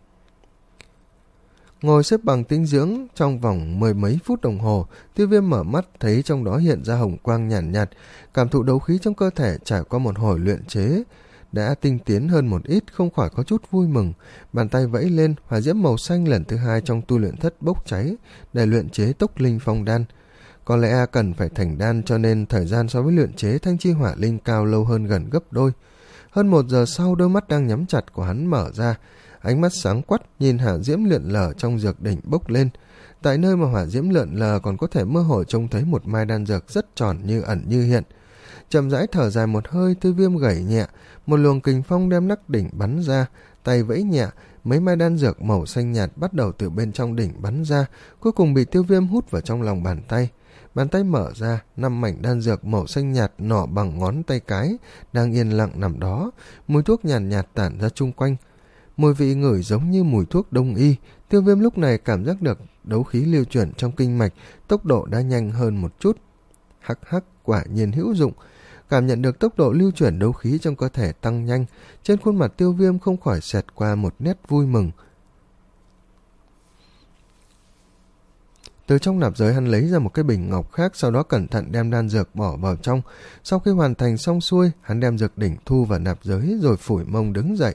Ngồi xếp bằng tinh dưỡng trong vòng mười mấy phút đồng hồ, Tiêu Viêm mở mắt thấy trong đó hiện ra hồng quang nhàn nhạt, nhạt, cảm thụ đấu khí trong cơ thể trải qua một hồi luyện chế đã tinh tiến hơn một ít, không khỏi có chút vui mừng. Bàn tay vẫy lên, hỏa diễm màu xanh lần thứ hai trong tu luyện thất bốc cháy để luyện chế tốc linh phong đan. Có lẽ cần phải thành đan cho nên thời gian so với luyện chế thanh chi hỏa linh cao lâu hơn gần gấp đôi. Hơn một giờ sau, đôi mắt đang nhắm chặt của hắn mở ra. ánh mắt sáng quắt nhìn hỏa diễm lượn lờ trong dược đỉnh bốc lên. Tại nơi mà hỏa diễm lượn lờ còn có thể mơ hồ trông thấy một mai đan dược rất tròn như ẩn như hiện. Chậm rãi thở dài một hơi, Tiêu Viêm gẩy nhẹ, một luồng kình phong đem nắp đỉnh bắn ra, tay vẫy nhẹ, mấy mai đan dược màu xanh nhạt bắt đầu từ bên trong đỉnh bắn ra, cuối cùng bị Tiêu Viêm hút vào trong lòng bàn tay. Bàn tay mở ra, năm mảnh đan dược màu xanh nhạt nọ bằng ngón tay cái đang yên lặng nằm đó, mùi thuốc nhàn nhạt, nhạt tản ra chung quanh. Mùi vị ngửi giống như mùi thuốc đông y. Tiêu Viêm lúc này cảm giác được đấu khí lưu chuyển trong kinh mạch, tốc độ đã nhanh hơn một chút. Hắc hắc, quả nhiên hữu dụng. Cảm nhận được tốc độ lưu chuyển đấu khí trong cơ thể tăng nhanh, trên khuôn mặt Tiêu Viêm không khỏi xẹt qua một nét vui mừng. Từ trong nạp giới hắn lấy ra một cái bình ngọc khác, sau đó cẩn thận đem đan dược bỏ vào trong. Sau khi hoàn thành xong xuôi, hắn đem dược đỉnh thu vào nạp giới rồi phủi mông đứng dậy.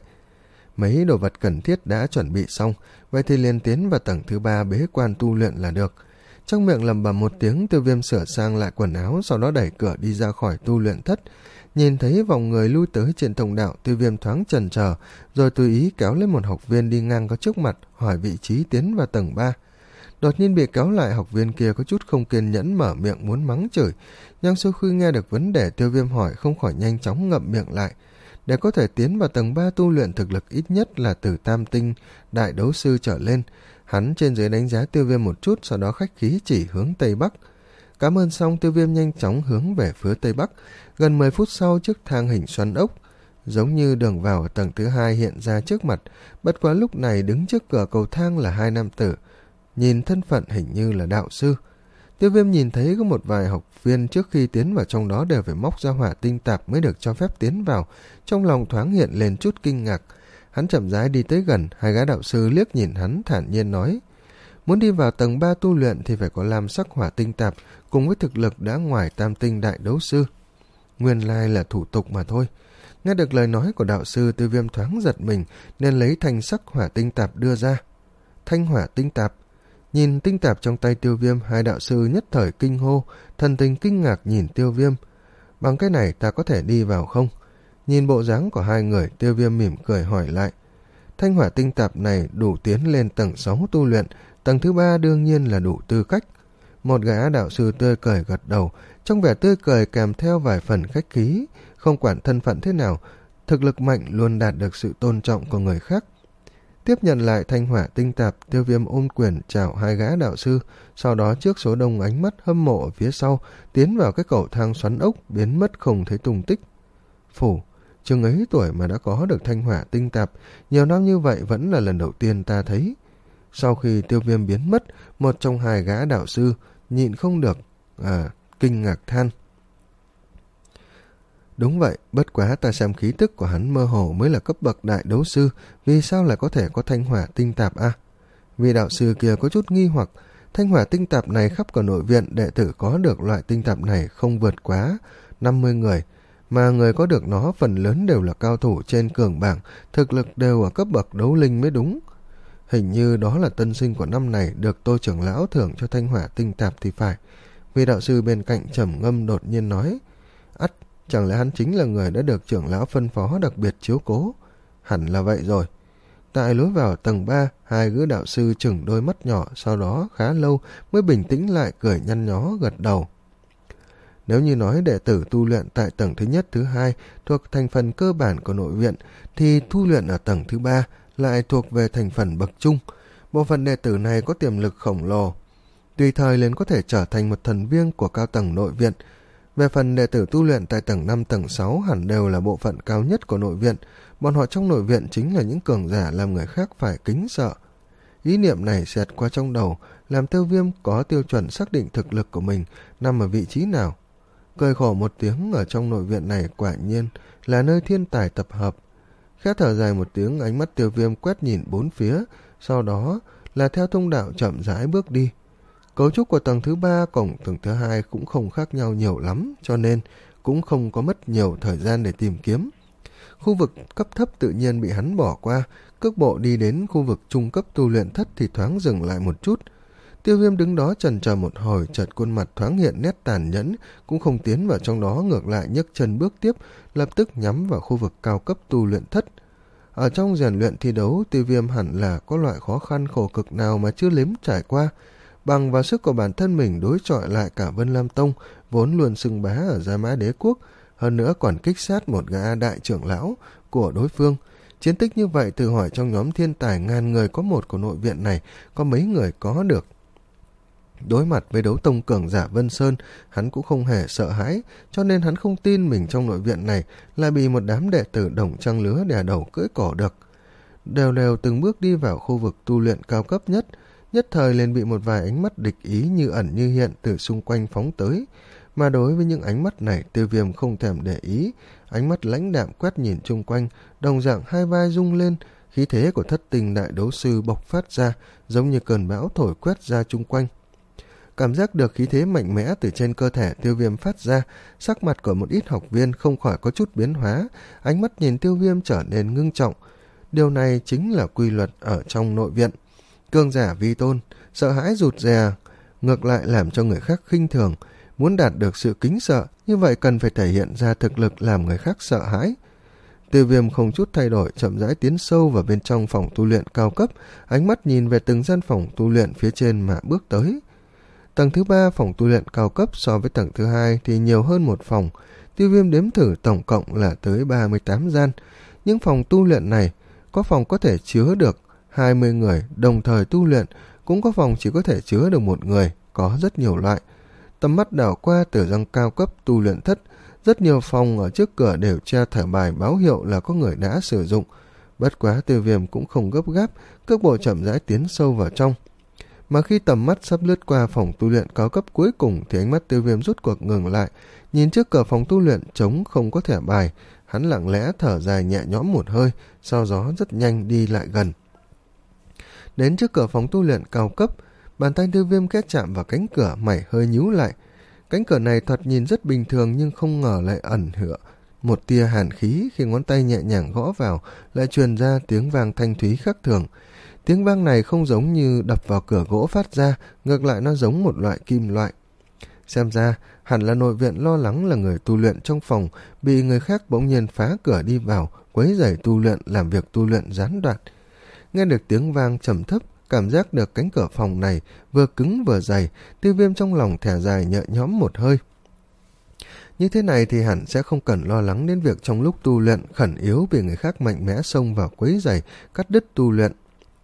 Mấy đồ vật cần thiết đã chuẩn bị xong, vậy thì liền tiến vào tầng thứ ba bế quan tu luyện là được. Trong miệng lẩm bẩm một tiếng, Tiêu Viêm sửa sang lại quần áo, sau đó đẩy cửa đi ra khỏi tu luyện thất. Nhìn thấy vòng người lui tới trên thông đạo, Tiêu Viêm thoáng chần chờ, rồi tùy ý kéo lên một học viên đi ngang qua trước mặt, hỏi vị trí tiến vào tầng ba. Đột nhiên bị kéo lại, học viên kia có chút không kiên nhẫn mở miệng muốn mắng chửi, nhưng sau khi nghe được vấn đề Tiêu Viêm hỏi không khỏi nhanh chóng ngậm miệng lại. Để có thể tiến vào tầng ba tu luyện, thực lực ít nhất là từ tam tinh đại đấu sư trở lên. Hắn trên dưới đánh giá Tiêu Viêm một chút, sau đó khách khí chỉ hướng Tây Bắc. Cảm ơn xong, Tiêu Viêm nhanh chóng hướng về phía Tây Bắc. Gần mười phút sau, chiếc thang hình xoắn ốc giống như đường vào ở tầng thứ hai hiện ra trước mặt. Bất quá lúc này đứng trước cửa cầu thang là hai nam tử, nhìn thân phận hình như là đạo sư. Tiêu Viêm nhìn thấy có một vài học viên trước khi tiến vào trong đó đều phải móc ra hỏa tinh tạp mới được cho phép tiến vào, trong lòng thoáng hiện lên chút kinh ngạc. Hắn chậm rãi đi tới gần, hai gã đạo sư liếc nhìn hắn thản nhiên nói: muốn đi vào tầng ba tu luyện thì phải có lam sắc hỏa tinh tạp cùng với thực lực đã ngoài tam tinh đại đấu sư. Nguyên lai là thủ tục mà thôi. Nghe được lời nói của đạo sư, Tiêu Viêm thoáng giật mình nên lấy thanh sắc hỏa tinh tạp đưa ra. Thanh hỏa tinh tạp. Nhìn tinh tạp trong tay Tiêu Viêm, hai đạo sư nhất thời kinh hô, thần tình kinh ngạc nhìn Tiêu Viêm. Bằng cái này ta có thể đi vào không? Nhìn bộ dáng của hai người, Tiêu Viêm mỉm cười hỏi lại. Thanh hỏa tinh tạp này đủ tiến lên tầng sáu tu luyện, tầng thứ ba đương nhiên là đủ tư cách. Một gã đạo sư tươi cười gật đầu, trong vẻ tươi cười kèm theo vài phần khách khí, không quản thân phận thế nào, thực lực mạnh luôn đạt được sự tôn trọng của người khác. Tiếp nhận lại thanh hỏa tinh tạp, Tiêu Viêm ôm quyền chào hai gã đạo sư, sau đó trước số đông ánh mắt hâm mộ ở phía sau, tiến vào cái cầu thang xoắn ốc, biến mất không thấy tung tích. Phủ, chừng ấy tuổi mà đã có được thanh hỏa tinh tạp, nhiều năm như vậy vẫn là lần đầu tiên ta thấy. Sau khi Tiêu Viêm biến mất, một trong hai gã đạo sư nhịn không được à, kinh ngạc than. Đúng vậy, bất quá ta xem khí tức của hắn mơ hồ mới là cấp bậc đại đấu sư, vì sao lại có thể có thanh hỏa tinh tạp a? À? Vì đạo sư kia có chút nghi hoặc, thanh hỏa tinh tạp này khắp cả nội viện đệ tử có được loại tinh tạp này không vượt quá năm mươi người, mà người có được nó phần lớn đều là cao thủ trên cường bảng, thực lực đều ở cấp bậc đấu linh mới đúng. Hình như đó là tân sinh của năm này được Tô trưởng lão thưởng cho thanh hỏa tinh tạp thì phải. Vì đạo sư bên cạnh trầm ngâm đột nhiên nói, ắt, chẳng lẽ hắn chính là người đã được trưởng lão phân phó đặc biệt chiếu cố? Hẳn là vậy rồi. Tại lối vào tầng ba, hai gã đạo sư chừng đôi mắt nhỏ, sau đó khá lâu mới bình tĩnh lại, cười nhăn nhó gật đầu. Nếu như nói đệ tử tu luyện tại tầng thứ nhất, thứ hai thuộc thành phần cơ bản của nội viện, thì tu luyện ở tầng thứ ba lại thuộc về thành phần bậc trung. Bộ phận đệ tử này có tiềm lực khổng lồ, tùy thời liền có thể trở thành một thần viên của cao tầng nội viện. Về phần đệ tử tu luyện tại tầng năm, tầng sáu hẳn đều là bộ phận cao nhất của nội viện, bọn họ trong nội viện chính là những cường giả làm người khác phải kính sợ. Ý niệm này xẹt qua trong đầu, làm Tiêu Viêm có tiêu chuẩn xác định thực lực của mình nằm ở vị trí nào. Cười khổ một tiếng, ở trong nội viện này quả nhiên là nơi thiên tài tập hợp. Khẽ thở dài một tiếng, ánh mắt Tiêu Viêm quét nhìn bốn phía, sau đó là theo thông đạo chậm rãi bước đi. Cấu trúc của tầng thứ ba cùng tầng thứ hai cũng không khác nhau nhiều lắm, cho nên cũng không có mất nhiều thời gian để tìm kiếm. Khu vực cấp thấp tự nhiên bị hắn bỏ qua, cước bộ đi đến khu vực trung cấp tu luyện thất thì thoáng dừng lại một chút. Tiêu Viêm đứng đó chần chờ một hồi, chợt khuôn mặt thoáng hiện nét tàn nhẫn, cũng không tiến vào trong đó, ngược lại nhấc chân bước tiếp, lập tức nhắm vào khu vực cao cấp tu luyện thất. Ở trong rèn luyện thi đấu, Tiêu Viêm hẳn là có loại khó khăn khổ cực nào mà chưa nếm trải qua. Bằng vào sức của bản thân mình đối chọi lại cả Vân Lam Tông, vốn luôn xưng bá ở Gia Mã Đế Quốc, hơn nữa còn kích sát một gã đại trưởng lão của đối phương. Chiến tích như vậy tự hỏi trong nhóm thiên tài ngàn người có một của nội viện này, có mấy người có được. Đối mặt với đấu tông cường giả Vân Sơn, hắn cũng không hề sợ hãi, cho nên hắn không tin mình trong nội viện này lại bị một đám đệ tử đồng trang lứa đè đầu cưỡi cổ được. Đều đều từng bước đi vào khu vực tu luyện cao cấp nhất, nhất thời liền bị một vài ánh mắt địch ý như ẩn như hiện từ xung quanh phóng tới. Mà đối với những ánh mắt này, Tiêu Viêm không thèm để ý, ánh mắt lãnh đạm quét nhìn chung quanh, đồng dạng hai vai rung lên, khí thế của thất tình đại đấu sư bộc phát ra, giống như cơn bão thổi quét ra chung quanh. Cảm giác được khí thế mạnh mẽ từ trên cơ thể Tiêu Viêm phát ra, sắc mặt của một ít học viên không khỏi có chút biến hóa, ánh mắt nhìn Tiêu Viêm trở nên ngưng trọng. Điều này chính là quy luật ở trong nội viện. Cường giả vi tôn, sợ hãi rụt rè, ngược lại làm cho người khác khinh thường. Muốn đạt được sự kính sợ, như vậy cần phải thể hiện ra thực lực làm người khác sợ hãi. Tiêu Viêm không chút thay đổi, chậm rãi tiến sâu vào bên trong phòng tu luyện cao cấp, ánh mắt nhìn về từng gian phòng tu luyện phía trên mà bước tới. Tầng thứ ba phòng tu luyện cao cấp so với tầng thứ hai thì nhiều hơn một phòng. Tiêu Viêm đếm thử tổng cộng là tới ba mươi tám gian. Những phòng tu luyện này, có phòng có thể chứa được hai mươi người đồng thời tu luyện, cũng có phòng chỉ có thể chứa được một người, có rất nhiều loại. Tầm mắt đảo qua từ gian cao cấp tu luyện thất, rất nhiều phòng ở trước cửa đều treo thẻ bài báo hiệu là có người đã sử dụng. Bất quá Tiêu Viêm cũng không gấp gáp, cước bộ chậm rãi tiến sâu vào trong. Mà khi tầm mắt sắp lướt qua phòng tu luyện cao cấp cuối cùng thì ánh mắt Tiêu Viêm rút cuộc ngừng lại, nhìn trước cửa phòng tu luyện trống không có thẻ bài, hắn lặng lẽ thở dài nhẹ nhõm một hơi, sau đó rất nhanh đi lại gần. Đến trước cửa phòng tu luyện cao cấp, bàn tay Tiêu Viêm khẽ chạm vào cánh cửa, mày hơi nhíu lại. Cánh cửa này thoạt nhìn rất bình thường nhưng không ngờ lại ẩn hựa một tia hàn khí, khi ngón tay nhẹ nhàng gõ vào lại truyền ra tiếng vang thanh thúy khác thường. Tiếng vang này không giống như đập vào cửa gỗ phát ra, ngược lại nó giống một loại kim loại. Xem ra hẳn là nội viện lo lắng là người tu luyện trong phòng bị người khác bỗng nhiên phá cửa đi vào, quấy rầy tu luyện, làm việc tu luyện gián đoạn. Nghe được tiếng vang trầm thấp, cảm giác được cánh cửa phòng này vừa cứng vừa dày, Tiêu Viêm trong lòng thẻ dài nhẹ nhõm một hơi. Như thế này thì hẳn sẽ không cần lo lắng đến việc trong lúc tu luyện khẩn yếu bị người khác mạnh mẽ xông vào quấy rầy, cắt đứt tu luyện.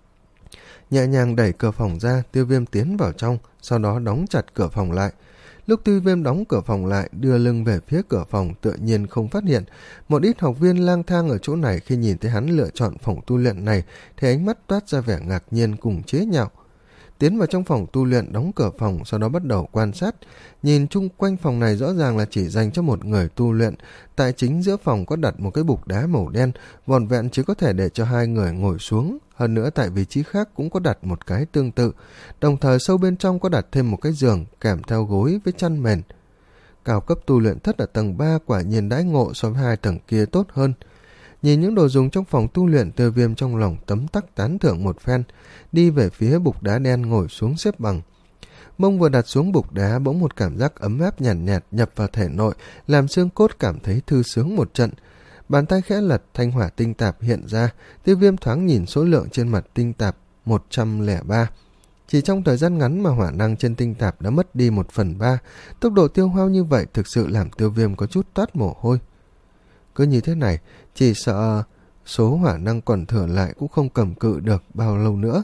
Nhẹ nhàng đẩy cửa phòng ra, Tiêu Viêm tiến vào trong, sau đó đóng chặt cửa phòng lại. Lúc Tiêu Viêm đóng cửa phòng lại, đưa lưng về phía cửa phòng, tự nhiên không phát hiện. Một ít học viên lang thang ở chỗ này khi nhìn thấy hắn lựa chọn phòng tu luyện này thì ánh mắt toát ra vẻ ngạc nhiên cùng chế nhạo. Tiến vào trong phòng tu luyện, đóng cửa phòng, sau đó bắt đầu quan sát. Nhìn chung quanh phòng này rõ ràng là chỉ dành cho một người tu luyện. Tại chính giữa phòng có đặt một cái bục đá màu đen, vỏn vẹn chỉ có thể để cho hai người ngồi xuống. Hơn nữa tại vị trí khác cũng có đặt một cái tương tự. Đồng thời sâu bên trong có đặt thêm một cái giường kèm theo gối với chăn mền. Cao cấp tu luyện thất ở tầng ba quả nhiên đãi ngộ so với hai tầng kia tốt hơn. Nhìn những đồ dùng trong phòng tu luyện, Tiêu Viêm trong lòng tấm tắc tán thưởng một phen, đi về phía bục đá đen ngồi xuống xếp bằng. Mông vừa đặt xuống bục đá, bỗng một cảm giác ấm áp nhàn nhạt, nhạt nhập vào thể nội, làm xương cốt cảm thấy thư sướng một trận. Bàn tay khẽ lật, thanh hỏa tinh tạp hiện ra, Tiêu Viêm thoáng nhìn số lượng trên mặt tinh tạp một trăm lẻ ba. Chỉ trong thời gian ngắn mà hỏa năng trên tinh tạp đã mất đi một phần ba, tốc độ tiêu hao như vậy thực sự làm Tiêu Viêm có chút toát mồ hôi. Cứ như thế này, chỉ sợ số hỏa năng còn thừa lại cũng không cầm cự được bao lâu nữa.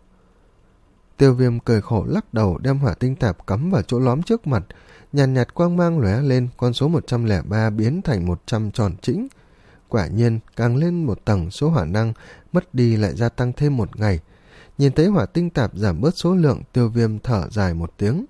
Tiêu Viêm cười khổ lắc đầu, đem hỏa tinh tạp cắm vào chỗ lõm trước mặt, nhàn nhạt, nhạt quang mang lóe lên, con số một trăm lẻ ba biến thành một trăm tròn chỉnh. Quả nhiên, càng lên một tầng, số hỏa năng mất đi lại gia tăng thêm một ngày. Nhìn thấy hỏa tinh tạp giảm bớt số lượng, Tiêu Viêm thở dài một tiếng.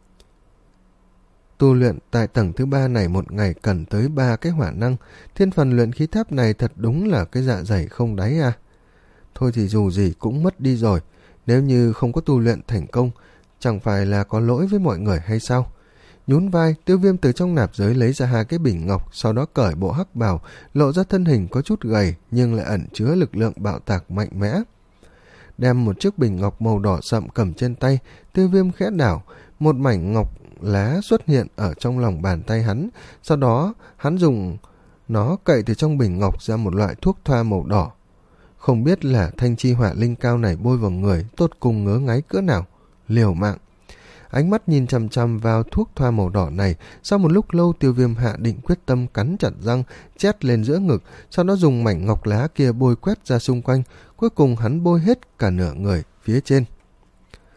Tu luyện tại tầng thứ ba này một ngày cần tới ba cái hỏa năng, thiên phần luyện khí tháp này thật đúng là cái dạ dày không đáy à. Thôi thì dù gì cũng mất đi rồi, nếu như không có tu luyện thành công, chẳng phải là có lỗi với mọi người hay sao? Nhún vai, Tiêu Viêm từ trong nạp giới lấy ra hai cái bình ngọc, sau đó cởi bộ hắc bào, lộ ra thân hình có chút gầy nhưng lại ẩn chứa lực lượng bạo tạc mạnh mẽ. Đem một chiếc bình ngọc màu đỏ sậm cầm trên tay, Tiêu Viêm khẽ đảo, một mảnh ngọc lá xuất hiện ở trong lòng bàn tay hắn, sau đó hắn dùng nó cậy từ trong bình ngọc ra một loại thuốc thoa màu đỏ. Không biết là thanh chi hỏa linh cao này bôi vào người tốt cùng ngứa ngáy cỡ nào. Liều mạng. Ánh mắt nhìn chằm chằm vào thuốc thoa màu đỏ này, sau một lúc lâu Tiêu Viêm hạ định quyết tâm cắn chặt răng, chét lên giữa ngực, sau đó dùng mảnh ngọc lá kia bôi quét ra xung quanh, cuối cùng hắn bôi hết cả nửa người phía trên.